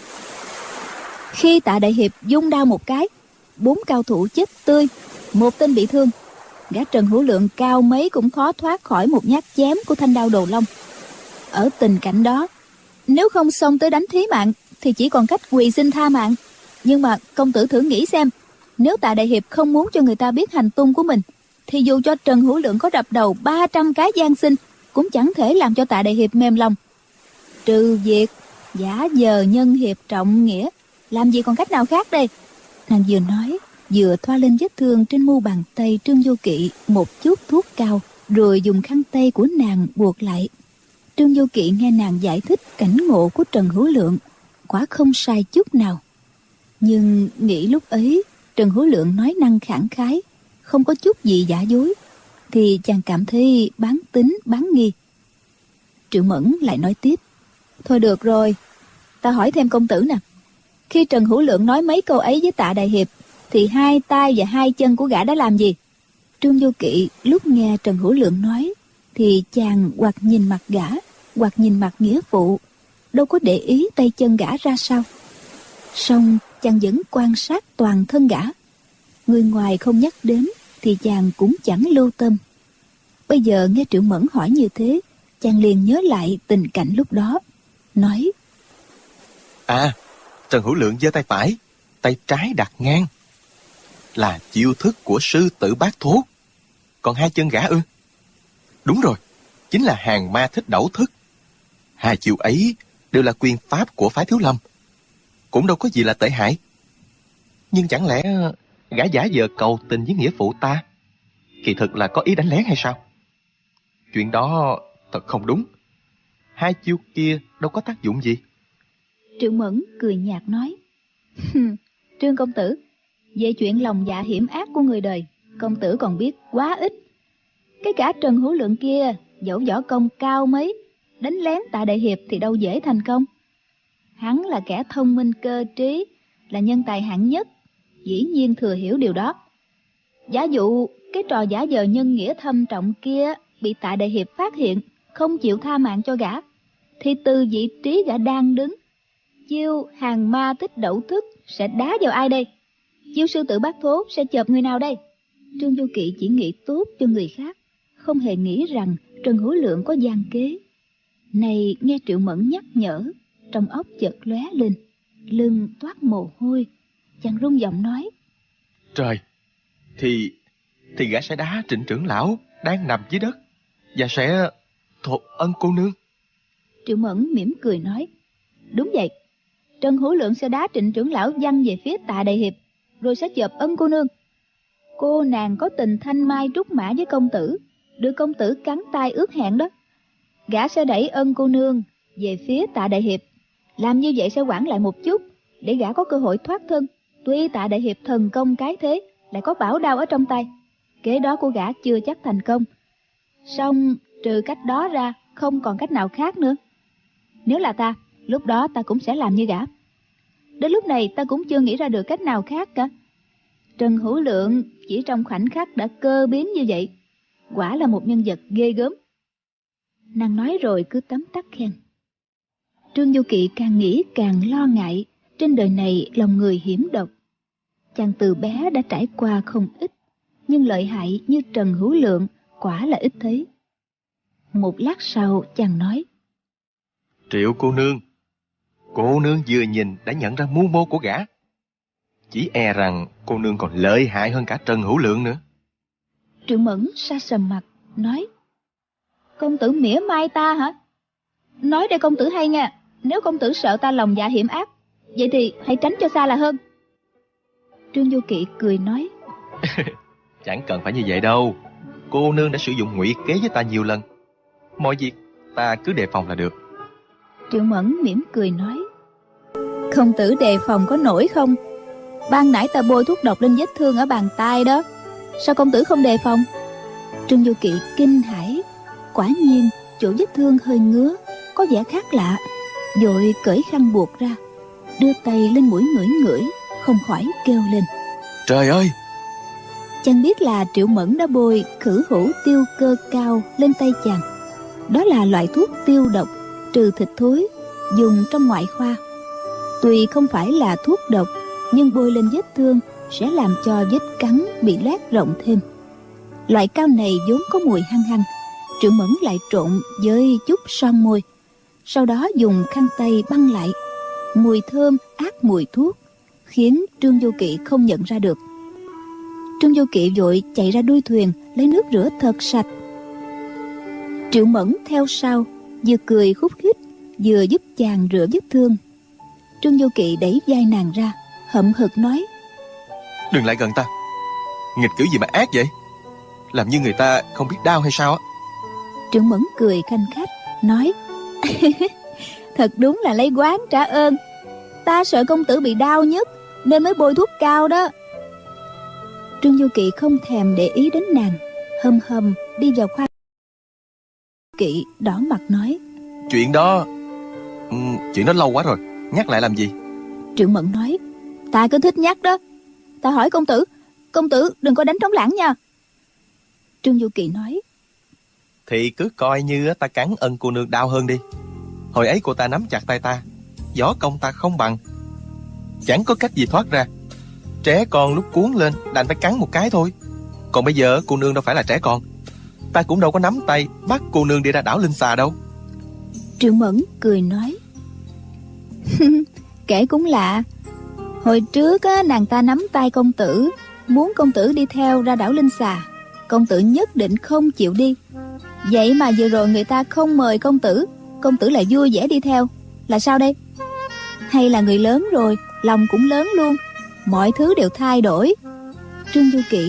[SPEAKER 3] khi Tạ đại hiệp vung đao một cái, 4 cao thủ chết tươi, 1 tên bị thương. Gã Trần Hữu Lượng cao mấy cũng khó thoát khỏi một nhát chém của thanh đao Đồ Long. Ở tình cảnh đó, nếu không xông tới đánh thí mạng thì chỉ còn cách quỳ xin tha mạng. Nhưng mà công tử thử nghĩ xem, nếu Tạ đại hiệp không muốn cho người ta biết hành tung của mình, thì dù cho Trần Hữu Lượng có đập đầu 300 cái gian sinh, cũng chẳng thể làm cho Tạ đại hiệp mềm lòng. Trừ việc giả vờ nhân hiệp trọng nghĩa, làm gì còn cách nào khác đây? Nàng vừa nói, vừa thoa lên vết thương trên mu bàn tay Trương Vô Kỵ một chút thuốc cao, rồi dùng khăn tay của nàng buộc lại. Trương Vô Kỵ nghe nàng giải thích cảnh ngộ của Trần Hữu Lượng, quả không sai chút nào. Nhưng nghĩ lúc ấy Trần Hữu Lượng nói năng khẳng khái, không có chút gì giả dối, thì chàng cảm thấy bán tín bán nghi. Triệu Mẫn lại nói tiếp, thôi được rồi, ta hỏi thêm công tử nè, khi Trần Hữu Lượng nói mấy câu ấy với Tạ đại hiệp, thì 2 tay và 2 chân của gã đã làm gì? Trương Vô Kỵ lúc nghe Trần Hữu Lượng nói, thì chàng hoặc nhìn mặt gã, hoặc nhìn mặt nghĩa phụ, đâu có để ý tay chân gã ra sao. Song chàng vẫn quan sát toàn thân gã. Người ngoài không nhắc đến, thì chàng cũng chẳng lưu tâm. Bây giờ nghe Triệu Mẫn hỏi như thế, chàng liền nhớ lại tình cảnh lúc đó, nói:
[SPEAKER 4] Trần Hữu Lượng giơ tay phải, tay trái đặt ngang, là chiêu thức của sư tử Bát Thố. Còn hai chân gã ư? Đúng rồi, chính là Hàng Ma Thích Đẩu thức. Hai chiêu ấy đều là quyền pháp của phái Thiếu Lâm, cũng đâu có gì là tệ hại. Nhưng chẳng lẽ gã giả vờ cầu tình với nghĩa phụ ta, kỳ thực là có ý đánh lén hay sao? Chuyện đó thật không đúng. Hai chiêu kia đâu có tác dụng gì.
[SPEAKER 3] Triệu Mẫn cười nhạt nói: Trương công tử, về chuyện lòng dạ hiểm ác của người đời, công tử còn biết quá ít. Cái gã Trần Hữu Lượng kia, dẫu võ công cao mấy, đánh lén Tạ Đại Hiệp thì đâu dễ thành công. Hắn là kẻ thông minh cơ trí, là nhân tài hạng nhất, dĩ nhiên thừa hiểu điều đó. Giả dụ cái trò giả vờ nhân nghĩa thâm trọng kia bị Tạ Đại Hiệp phát hiện, không chịu tha mạng cho gã, thì từ vị trí gã đang đứng, chiêu Hàng Ma Thích Đẩu thức sẽ đá vào ai đây? Chiêu sư tử Bát Thố sẽ chộp người nào đây? Trương Du Kỵ chỉ nghĩ tốt cho người khác, không hề nghĩ rằng Trần Hữu Lượng có gian kế. Này nghe Triệu Mẫn nhắc nhở, trong óc chợt lóe lên, lưng toát mồ hôi, chàng run giọng nói:
[SPEAKER 4] Trời, thì gã sẽ đá Trịnh trưởng lão đang nằm dưới đất, và sẽ thột Ân cô nương.
[SPEAKER 3] Triệu Mẫn mỉm cười nói: Đúng vậy, Trần Hữu Lượng sẽ đá Trịnh trưởng lão văng về phía Tạ Đại Hiệp, rồi sẽ chộp Ân cô nương. Cô nàng có tình thanh mai trúc mã với công tử, được công tử cắn tay ước hẹn đó. Gã sẽ đẩy Ân cô nương về phía Tạ Đại Hiệp, làm như vậy sẽ hoãn lại một chút, để gã có cơ hội thoát thân. Tuy Tạ Đại Hiệp thần công cái thế, lại có bảo đao ở trong tay, kế đó của gã chưa chắc thành công. Song trừ cách đó ra, không còn cách nào khác nữa. Nếu là ta, lúc đó ta cũng sẽ làm như gã. Đến lúc này ta cũng chưa nghĩ ra được cách nào khác cả. Trần Hữu Lượng chỉ trong khoảnh khắc đã cơ biến như vậy, quả là một nhân vật ghê gớm. Nàng nói rồi cứ tấm tắc khen. Trương Du Kỵ càng nghĩ càng lo ngại, trên đời này lòng người hiểm độc. Chàng từ bé đã trải qua không ít, nhưng lợi hại như Trần Hữu Lượng quả là ít thấy. Một lát sau chàng nói:
[SPEAKER 4] Triệu cô nương vừa nhìn đã nhận ra mưu mô của gã. Chỉ e rằng cô nương còn lợi hại hơn cả Trần Hữu Lượng nữa.
[SPEAKER 3] Triệu Mẫn sa sầm mặt nói: Công tử mỉa mai ta hả? Nói để công tử hay nha, nếu công tử sợ ta lòng dạ hiểm ác, vậy thì hãy tránh cho xa là hơn. Trương Du Kỵ cười nói:
[SPEAKER 4] Chẳng cần phải như vậy đâu. Cô nương đã sử dụng ngụy kế với ta nhiều lần, mọi việc ta cứ đề phòng là được.
[SPEAKER 3] Triệu Mẫn mỉm cười nói: Công tử đề phòng có nổi không? Ban nãy ta bôi thuốc độc lên vết thương ở bàn tay đó, sao công tử không đề phòng? Trương Du Kỵ kinh hãi, quả nhiên chỗ vết thương hơi ngứa, có vẻ khác lạ, vội cởi khăn buộc ra, đưa tay lên mũi ngửi ngửi, không khỏi kêu lên:
[SPEAKER 4] Trời ơi!
[SPEAKER 3] Chàng biết là Triệu Mẫn đã bôi Khử Hữu Tiêu Cơ Cao lên tay chàng. Đó là loại thuốc tiêu độc, trừ thịt thối, dùng trong ngoại khoa. Tuy không phải là thuốc độc, nhưng bôi lên vết thương sẽ làm cho vết cắn bị loét rộng thêm. Loại cao này vốn có mùi hăng hăng, Triệu Mẫn lại trộn với chút son môi, sau đó dùng khăn tay băng lại. Mùi thơm át mùi thuốc, khiến Trương Du Kỵ không nhận ra được. Trương Du Kỵ vội chạy ra đuôi thuyền lấy nước rửa thật sạch. Triệu Mẫn theo sau, vừa cười khúc khích, vừa giúp chàng rửa vết thương. Trương Du Kỵ đẩy vai nàng ra, hậm hực nói:
[SPEAKER 4] Đừng lại gần ta. Nghịch kiểu gì mà ác vậy? Làm như người ta không biết đau hay sao á?
[SPEAKER 3] Triệu Mẫn cười khanh khách nói: Thật đúng là lấy oán trả ơn. Ta sợ công tử bị đau nhất nên mới bôi thuốc cao đó. Trương Du Kỵ không thèm để ý đến nàng, hầm hầm đi vào khoang. Kỵ đỏ mặt nói:
[SPEAKER 4] Chuyện đó lâu quá rồi, nhắc lại làm gì?
[SPEAKER 3] Triệu Mẫn nói: Ta cứ thích nhắc đó. Ta hỏi công tử đừng có đánh trống lãng nha. Trương Du Kỵ nói:
[SPEAKER 4] Thì cứ coi như ta cắn Ân cô nương đau hơn đi. Hồi ấy cô ta nắm chặt tay ta, võ công ta không bằng, chẳng có cách gì thoát ra. Trẻ con lúc cuốn lên đành phải cắn một cái thôi. Còn bây giờ cô nương đâu phải là trẻ con. Ta cũng đâu có nắm tay bắt cô nương đi ra đảo Linh Xà đâu.
[SPEAKER 3] Triệu Mẫn cười nói. Kể cũng lạ. Hồi trước á, nàng ta nắm tay công tử, muốn công tử đi theo ra đảo Linh Xà. Công tử nhất định không chịu đi. Vậy mà vừa rồi người ta không mời công tử lại vui vẻ đi theo. Là sao đây? Hay là người lớn rồi, lòng cũng lớn luôn, mọi thứ đều thay đổi. Trương Du Kỵ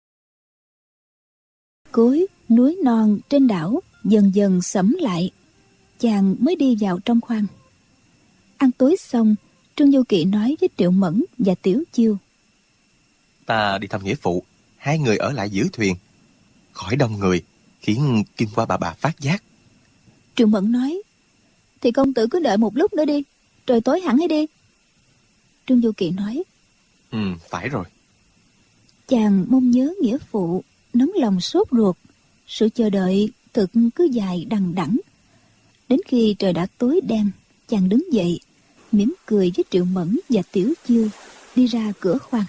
[SPEAKER 3] cối núi non trên đảo dần dần sẫm lại, chàng mới đi vào trong khoang. Ăn tối xong, Trương Du Kỵ nói với Triệu Mẫn và Tiểu Chiêu.
[SPEAKER 4] Ta đi thăm nghĩa phụ, hai người ở lại giữ thuyền. Khỏi đông người, khiến Kim Hoa bà phát giác.
[SPEAKER 3] Triệu Mẫn nói. Thì công tử cứ đợi một lúc nữa đi, trời tối hẳn hãy đi. Trương Du Kỵ nói.
[SPEAKER 4] Phải rồi.
[SPEAKER 3] Chàng mong nhớ nghĩa phụ, nóng lòng sốt ruột. Sự chờ đợi thực cứ dài đằng đẵng. Đến khi trời đã tối đen, chàng đứng dậy, mỉm cười với Triệu Mẫn và Tiểu Chiêu, đi ra cửa khoang.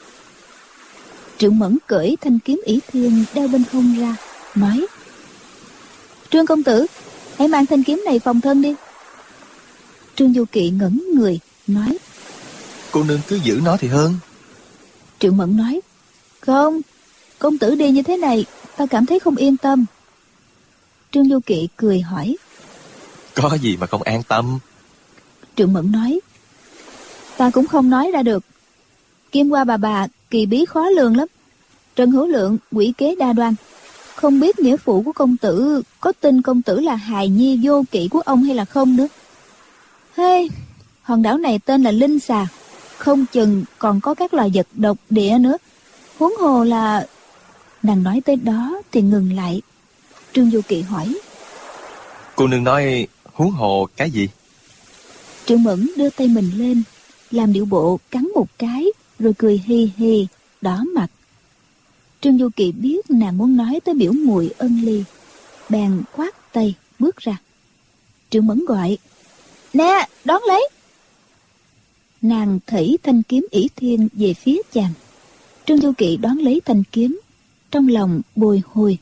[SPEAKER 3] Triệu Mẫn cởi thanh kiếm ỷ thiên đeo bên hông ra, nói. Trương công tử, hãy mang thanh kiếm này phòng thân đi. Trương Du Kỵ ngẩn người, nói.
[SPEAKER 4] Cô nương cứ giữ nó thì hơn.
[SPEAKER 3] Triệu Mẫn nói. Không, công tử đi như thế này, ta cảm thấy không yên tâm. Trương Du Kỵ cười hỏi.
[SPEAKER 4] Có gì mà không an tâm?
[SPEAKER 3] Triệu Mẫn nói. Ta cũng không nói ra được. Kim Hoa bà kỳ bí khó lường lắm. Trần Hữu Lượng quỷ kế đa đoan. Không biết nghĩa phụ của công tử có tin công tử là hài nhi vô kỵ của ông hay là không nữa. Hey, hòn đảo này tên là Linh Xà, không chừng còn có các loài vật độc địa nữa. Huống hồ là... Nàng nói tới đó thì ngừng lại. Trương Du Kỵ hỏi.
[SPEAKER 4] Cô nương nói huống hồ cái gì?
[SPEAKER 3] Triệu Mẫn đưa tay mình lên, làm điệu bộ cắn một cái, rồi cười hi hi, đỏ mặt. Trương Du Kỵ biết nàng muốn nói tới biểu muội Ân Ly, bèn khoát tay bước ra. Triệu Mẫn gọi. Nè, đón lấy. Nàng thảy thanh kiếm ỷ thiên về phía chàng. Trương Du Kỵ đón lấy thanh kiếm, trong lòng bồi hồi.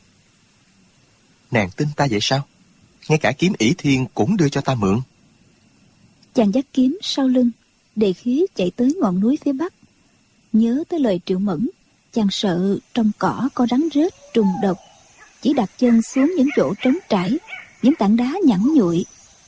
[SPEAKER 4] Nàng tin ta vậy sao? Ngay cả kiếm ỷ thiên cũng đưa cho ta mượn.
[SPEAKER 3] Chàng dắt kiếm sau lưng, đề khí chạy tới ngọn núi phía bắc. Nhớ tới lời Triệu Mẫn, chàng sợ trong cỏ có rắn rết trùng độc, chỉ đặt chân xuống những chỗ trống trải, những tảng đá nhẵn nhụi.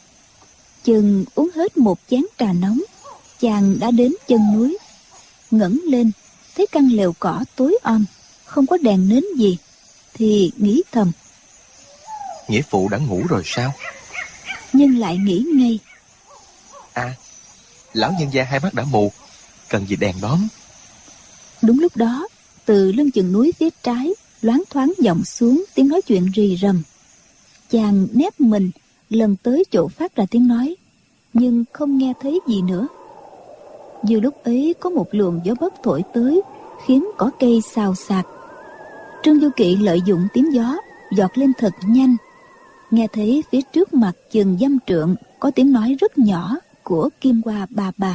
[SPEAKER 3] Chừng uống hết một chén trà nóng, chàng đã đến chân núi. Ngẩng lên, thấy căn lều cỏ tối om, không có đèn nến gì, thì nghĩ thầm.
[SPEAKER 4] Nghĩa phụ đã ngủ rồi sao?
[SPEAKER 3] Nhưng lại nghĩ ngay.
[SPEAKER 4] À, lão nhân gia hai mắt đã mù, cần gì đèn đóm.
[SPEAKER 3] Đúng lúc đó, từ lưng chừng núi phía trái loáng thoáng vọng xuống tiếng nói chuyện rì rầm. Chàng nép mình lần tới chỗ phát ra tiếng nói, nhưng không nghe thấy gì nữa. Vừa lúc ấy có một luồng gió bấc thổi tới, khiến cỏ cây xào xạc. Trương Du Kỵ lợi dụng tiếng gió giọt lên thật nhanh, nghe thấy phía trước mặt chừng dăm trượng có tiếng nói rất nhỏ của Kim Hoa bà.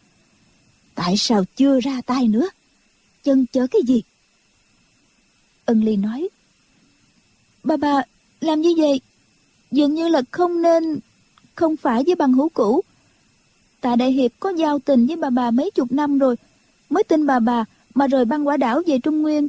[SPEAKER 3] Tại sao chưa ra tay nữa? Chần chờ cái gì? Ân Ly nói. Bà làm như vậy dường như là không nên, không phải với bằng hữu cũ. Tạ đại hiệp có giao tình với bà mấy chục năm rồi, mới tin bà mà rời băng quả đảo về Trung Nguyên.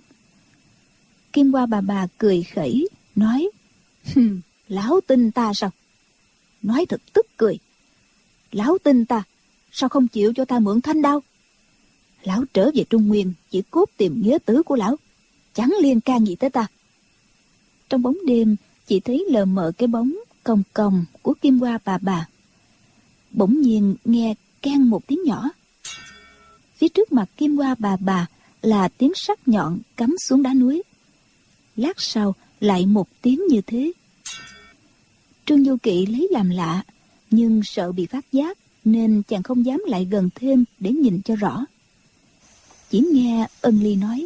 [SPEAKER 3] Kim Hoa bà cười khẩy, nói. Lão tin ta sao? Nói thật tức cười. Lão tin ta, sao không chịu cho ta mượn thanh đao? Lão trở về Trung Nguyên chỉ cốt tìm nghĩa tử của lão, chẳng liên can gì tới ta. Trong bóng đêm chỉ thấy lờ mờ cái bóng còng còng của Kim Hoa bà. Bỗng nhiên nghe keng một tiếng nhỏ. Phía trước mặt Kim Hoa bà là tiếng sắc nhọn cắm xuống đá núi. Lát sau lại một tiếng như thế. Trương Du Kỵ lấy làm lạ, nhưng sợ bị phát giác nên chàng không dám lại gần thêm để nhìn cho rõ. Chỉ nghe Ân Ly nói.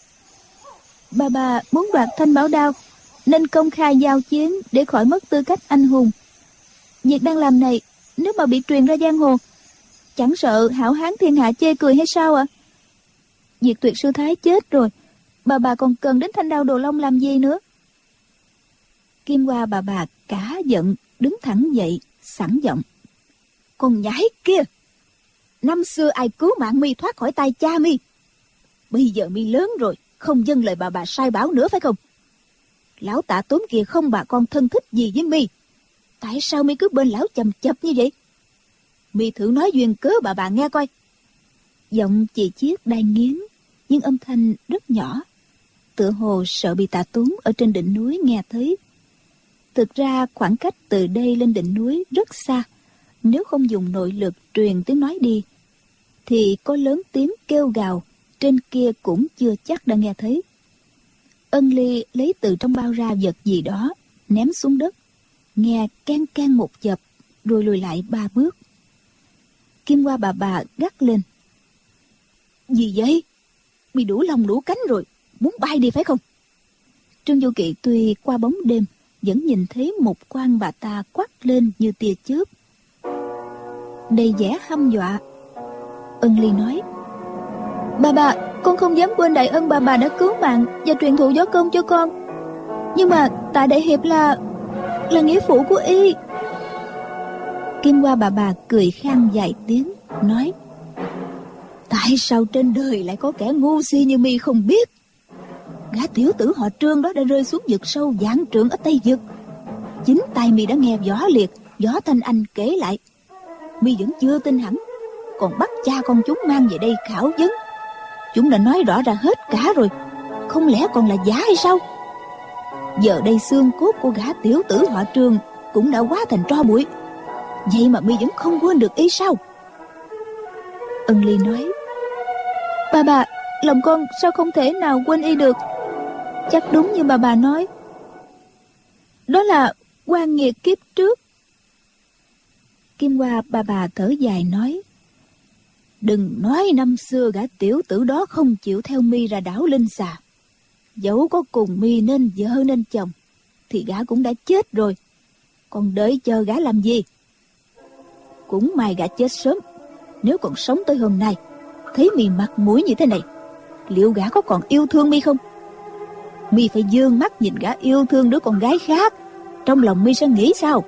[SPEAKER 3] Bà muốn đoạt thanh bảo đao, nên công khai giao chiến để khỏi mất tư cách anh hùng. Việc đang làm này nếu mà bị truyền ra giang hồ, chẳng sợ hảo hán thiên hạ chê cười hay sao ạ? Diệt Tuyệt sư thái chết rồi, bà còn cần đến thanh đao Đồ Long làm gì nữa? Kim Hoa bà cả giận, đứng thẳng dậy, sẵn giọng. Con nhãi kia! Năm xưa ai cứu mạng mi thoát khỏi tay cha mi? Bây giờ mi lớn rồi, không vâng lời bà sai bảo nữa phải không? Lão Tạ Tốn kia không bà con thân thích gì với mi. Tại sao mi cứ bên lão chầm chập như vậy? Mi thử nói duyên cớ bà nghe coi. Giọng chị Chiết đai nghiến, nhưng âm thanh rất nhỏ, tựa hồ sợ bị Tạ Tốn ở trên đỉnh núi nghe thấy. Thực ra khoảng cách từ đây lên đỉnh núi rất xa. Nếu không dùng nội lực truyền tiếng nói đi, thì có lớn tiếng kêu gào trên kia cũng chưa chắc đã nghe thấy. Ân Ly lấy từ trong bao ra vật gì đó, ném xuống đất, nghe can can một chập, rồi lùi lại 3 bước. Kim Hoa bà gắt lên. Gì vậy? Bị đủ lông đủ cánh rồi, muốn bay đi phải không? Trương Du Kỵ tuy qua bóng đêm, vẫn nhìn thấy một quan bà ta quắt lên như tia chớp, đầy vẻ hăm dọa. Ân Ly nói: Bà, con không dám quên đại ân bà đã cứu mạng và truyền thụ võ công cho con. Nhưng mà Tạ đại hiệp là nghĩa phụ của y. Kim Hoa bà cười khan vài tiếng, nói: Tại sao trên đời lại có kẻ ngu si như mi không biết? Gã tiểu tử họ Trương đó đã rơi xuống vực sâu Vạn Trượng ở Tây Vực. Chính tay mi đã nghe Võ Liệt, Võ Thanh Anh kể lại. Mi vẫn chưa tin hẳn, còn bắt cha con chúng mang về đây khảo vấn. Chúng đã nói rõ ra hết cả rồi, không lẽ còn là giả hay sao? Giờ đây xương cốt của gã tiểu tử họ Trương cũng đã hóa thành tro bụi. Vậy mà mi vẫn không quên được ý sao? Ân Ly nói: Bà, lòng con sao không thể nào quên y được. Chắc đúng như bà nói, đó là oan nghiệt kiếp trước. Kim Hoa bà thở dài nói: Đừng nói năm xưa gã tiểu tử đó không chịu theo mi ra đảo Linh Xà. Dẫu có cùng mi nên vợ nên chồng, thì gã cũng đã chết rồi. Còn đợi chờ gã làm gì? Cũng may gã chết sớm. Nếu còn sống tới hôm nay, thấy mi mặt mũi như thế này, liệu gã có còn yêu thương mi không? Mi phải dương mắt nhìn gã yêu thương đứa con gái khác, trong lòng mi sẽ nghĩ sao?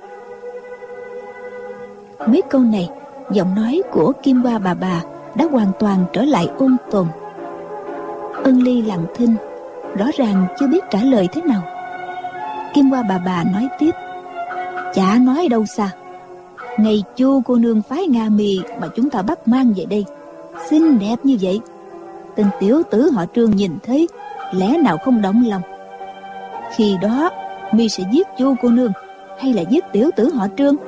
[SPEAKER 3] Mấy câu này, giọng nói của Kim Hoa bà đã hoàn toàn trở lại ôn tồn. Ân Ly lặng thinh, rõ ràng chưa biết trả lời thế nào. Kim Hoa bà nói tiếp: Chả nói đâu xa, ngày Chu cô nương phái Nga Mi mà chúng ta bắt mang về đây, xinh đẹp như vậy, tên tiểu tử họ Trương nhìn thấy lẽ nào không động lòng? Khi đó mi sẽ giết Chu cô nương hay là giết tiểu tử họ Trương?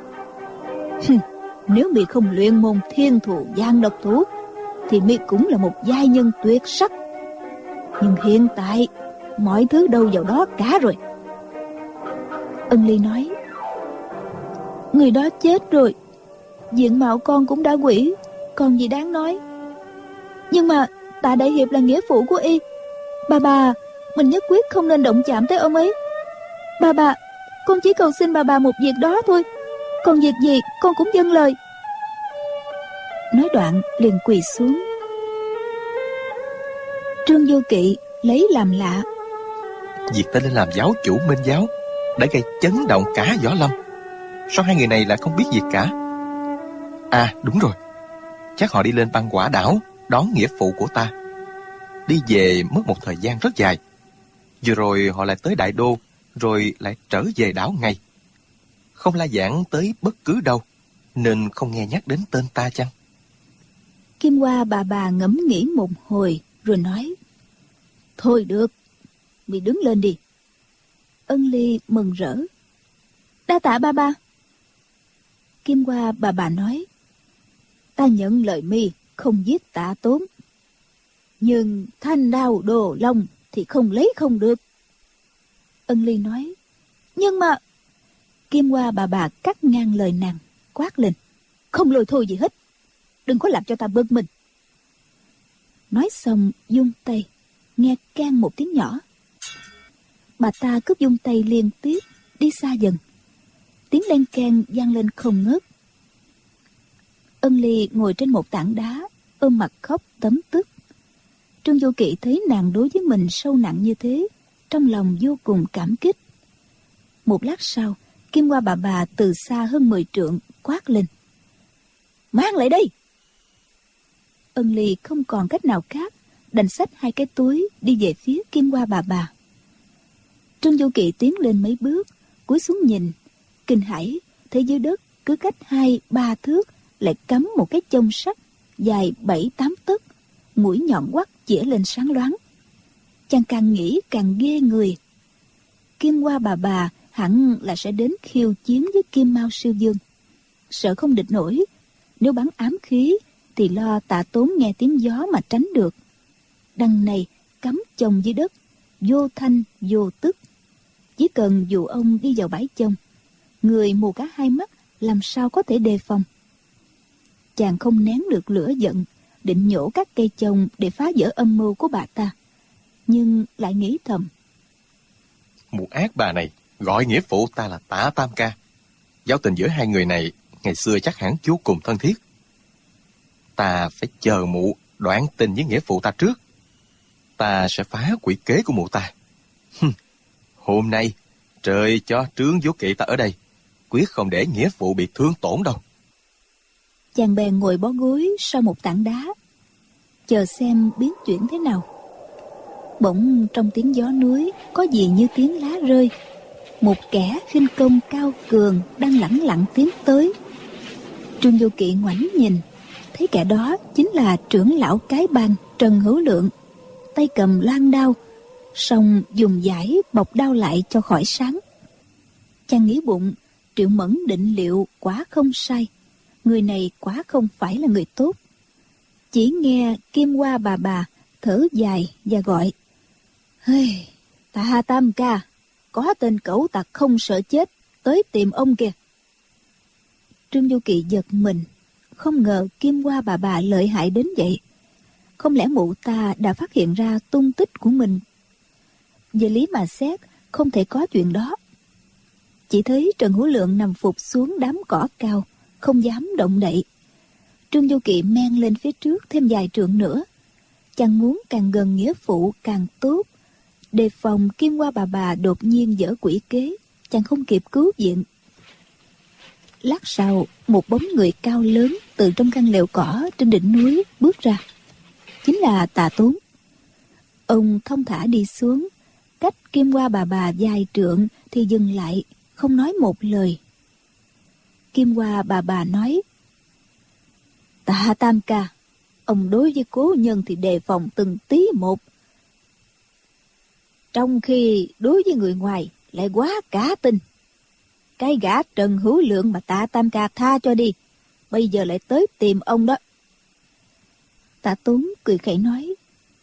[SPEAKER 3] Nếu mi không luyện môn thiên thù giang độc thủ, thì mi cũng là một giai nhân tuyệt sắc. Nhưng hiện tại mọi thứ đâu vào đó cả rồi. Ân Ly nói: Người đó chết rồi, diện mạo con cũng đã quỷ, còn gì đáng nói. Nhưng mà Tạ đại hiệp là nghĩa phụ của y. Bà, mình nhất quyết không nên động chạm tới ông ấy. Bà, con chỉ cầu xin bà một việc đó thôi, còn việc gì con cũng vâng lời. Nói đoạn liền quỳ xuống. Trương Du Kỵ lấy làm lạ:
[SPEAKER 4] Việc ta lên làm giáo chủ Minh giáo đã gây chấn động cả Võ Lâm. Sao hai người này lại không biết gì cả? À đúng rồi, chắc họ đi lên Băng Quả đảo đón nghĩa phụ của ta. Đi về mất một thời gian rất dài. Vừa rồi họ lại tới Đại Đô, rồi lại trở về đảo ngay. Không la giảng tới bất cứ đâu, nên không nghe nhắc đến tên ta chăng?
[SPEAKER 3] Kim Hoa bà ngẫm nghĩ một hồi rồi nói: Thôi được, mi đứng lên đi. Ân Ly mừng rỡ: Đa tạ ba. Kim Hoa bà nói: Ta nhận lời mi không giết Tạ Tốn, nhưng thanh đao Đồ Long thì không lấy không được. Ân Ly nói: Nhưng mà... Kim Hoa bà cắt ngang lời nàng, quát lên: Không lôi thôi gì hết, đừng có làm cho ta bực mình. Nói xong vung tay, nghe can một tiếng nhỏ. Bà ta cướp vung tay liên tiếp, đi xa dần. Tiếng len keng vang lên không ngớt. Ân Ly ngồi trên một tảng đá, ôm mặt khóc tấm tức. Trương Vô Kỵ thấy nàng đối với mình sâu nặng như thế, trong lòng vô cùng cảm kích. Một lát sau, Kim Hoa bà từ xa hơn 10 trượng quát lên: "Mang lại đây!" Ân Ly không còn cách nào khác, đành xách 2 cái túi đi về phía Kim Hoa bà. Trương Vô Kỵ tiến lên mấy bước, cúi xuống nhìn, kinh hãi thấy dưới đất cứ cách 2-3 thước lại cắm một cái chông sắt dài 7-8 tấc, mũi nhọn quắt chĩa lên sáng loáng. Chàng càng nghĩ càng ghê người. Kim Hoa bà hẳn là sẽ đến khiêu chiến với Kim Mao Sư Dương. Sợ không địch nổi, nếu bắn ám khí thì lo Tạ Tốn nghe tiếng gió mà tránh được. Đằng này cắm chông dưới đất, vô thanh vô tức. Chỉ cần dụ ông đi vào bãi chông, người mù cả 2 mắt làm sao có thể đề phòng. Chàng không nén được lửa giận, định nhổ các cây chông để phá vỡ âm mưu của bà ta, nhưng lại nghĩ thầm:
[SPEAKER 4] Mụ ác bà này gọi nghĩa phụ ta là Tạ Tam Ca. Giao tình giữa hai người này ngày xưa chắc hẳn vô cùng thân thiết. Ta phải chờ mụ đoạn tình với nghĩa phụ ta trước. Ta sẽ phá quỷ kế của mụ ta. Hôm nay trời cho Trương Vô Kỵ ta ở đây, quyết không để nghĩa phụ bị thương tổn đâu.
[SPEAKER 3] Chàng bèn ngồi bó gối sau một tảng đá, chờ xem biến chuyển thế nào. Bỗng trong tiếng gió núi có gì như tiếng lá rơi. Một kẻ khinh công cao cường đang lẳng lặng tiến tới. Trương Vô Kỵ ngoảnh nhìn, thấy kẻ đó chính là trưởng lão cái bang Trần Hữu Lượng, tay cầm loan đao, song dùng vải bọc đao lại cho khỏi sáng. Chàng nghĩ bụng, Triệu Mẫn định liệu quả không sai, người này quả không phải là người tốt. Chỉ nghe Kim Hoa bà thở dài và gọi: "Hây, Tạ Tam Ca, có tên cẩu tặc không sợ chết tới tìm ông kìa." Trương Vô Kỵ giật mình, không ngờ Kim Hoa bà lợi hại đến vậy. Không lẽ mụ ta đã phát hiện ra tung tích của mình? Về lý mà xét, không thể có chuyện đó. Chỉ thấy Trần Hữu Lượng nằm phục xuống đám cỏ cao, không dám động đậy. Trương Vô Kỵ men lên phía trước thêm vài trượng nữa. Chàng muốn càng gần nghĩa phụ càng tốt, đề phòng Kim Hoa bà đột nhiên dở quỷ kế, chàng không kịp cứu viện. Lát sau, một bóng người cao lớn từ trong căn lều cỏ trên đỉnh núi bước ra. Chính là Tạ Tốn. Ông thong thả đi xuống, cách Kim Hoa bà vài trượng thì dừng lại, không nói một lời. Kim Hoa bà nói: "Tạ Tam Ca, ông đối với cố nhân thì đề phòng từng tí một, trong khi đối với người ngoài lại quá cả tin. Cái gã Trần Hữu Lượng mà Tạ Tam Ca tha cho đi, bây giờ lại tới tìm ông đó." Tạ Tốn cười khẩy nói: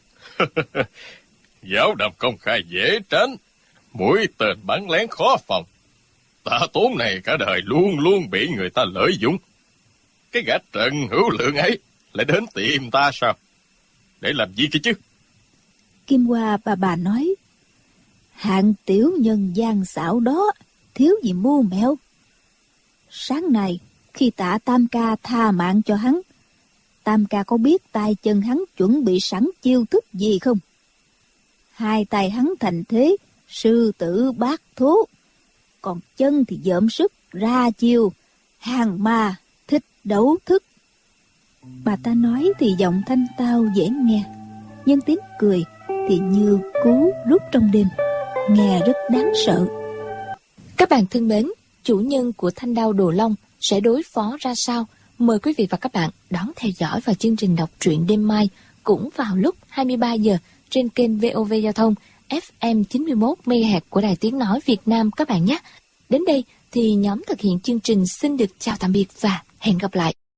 [SPEAKER 2] Giáo đầm công khai dễ tránh, mũi tên bắn lén khó phòng. Tạ Tốn này cả đời luôn luôn bị người ta lợi dụng. Cái gã Trần Hữu Lượng ấy lại đến tìm ta sao? Để làm gì kia chứ?
[SPEAKER 3] Kim Hoa bà nói: "Hạng tiểu nhân gian xảo đó, thiếu gì mưu mẹo. Sáng nay, khi Tạ Tam Ca tha mạng cho hắn, Tam Ca có biết tay chân hắn chuẩn bị sẵn chiêu thức gì không? 2 tay hắn thành thế sư tử bát thố, còn chân thì dợm sức ra chiêu hàng ma thích đấu thức." Bà ta nói thì giọng thanh tao dễ nghe, nhưng tiếng cười thì như cú rút trong đêm, nghe rất đáng sợ.
[SPEAKER 1] Các bạn thân mến, chủ nhân của thanh đao Đồ Long sẽ đối phó ra sao? Mời quý vị và các bạn đón theo dõi vào chương trình đọc truyện đêm mai cũng vào lúc 23 giờ trên kênh VOV Giao thông FM 91 MHz của Đài Tiếng nói Việt Nam các bạn nhé. Đến đây thì nhóm thực hiện chương trình xin được chào tạm biệt và hẹn gặp lại.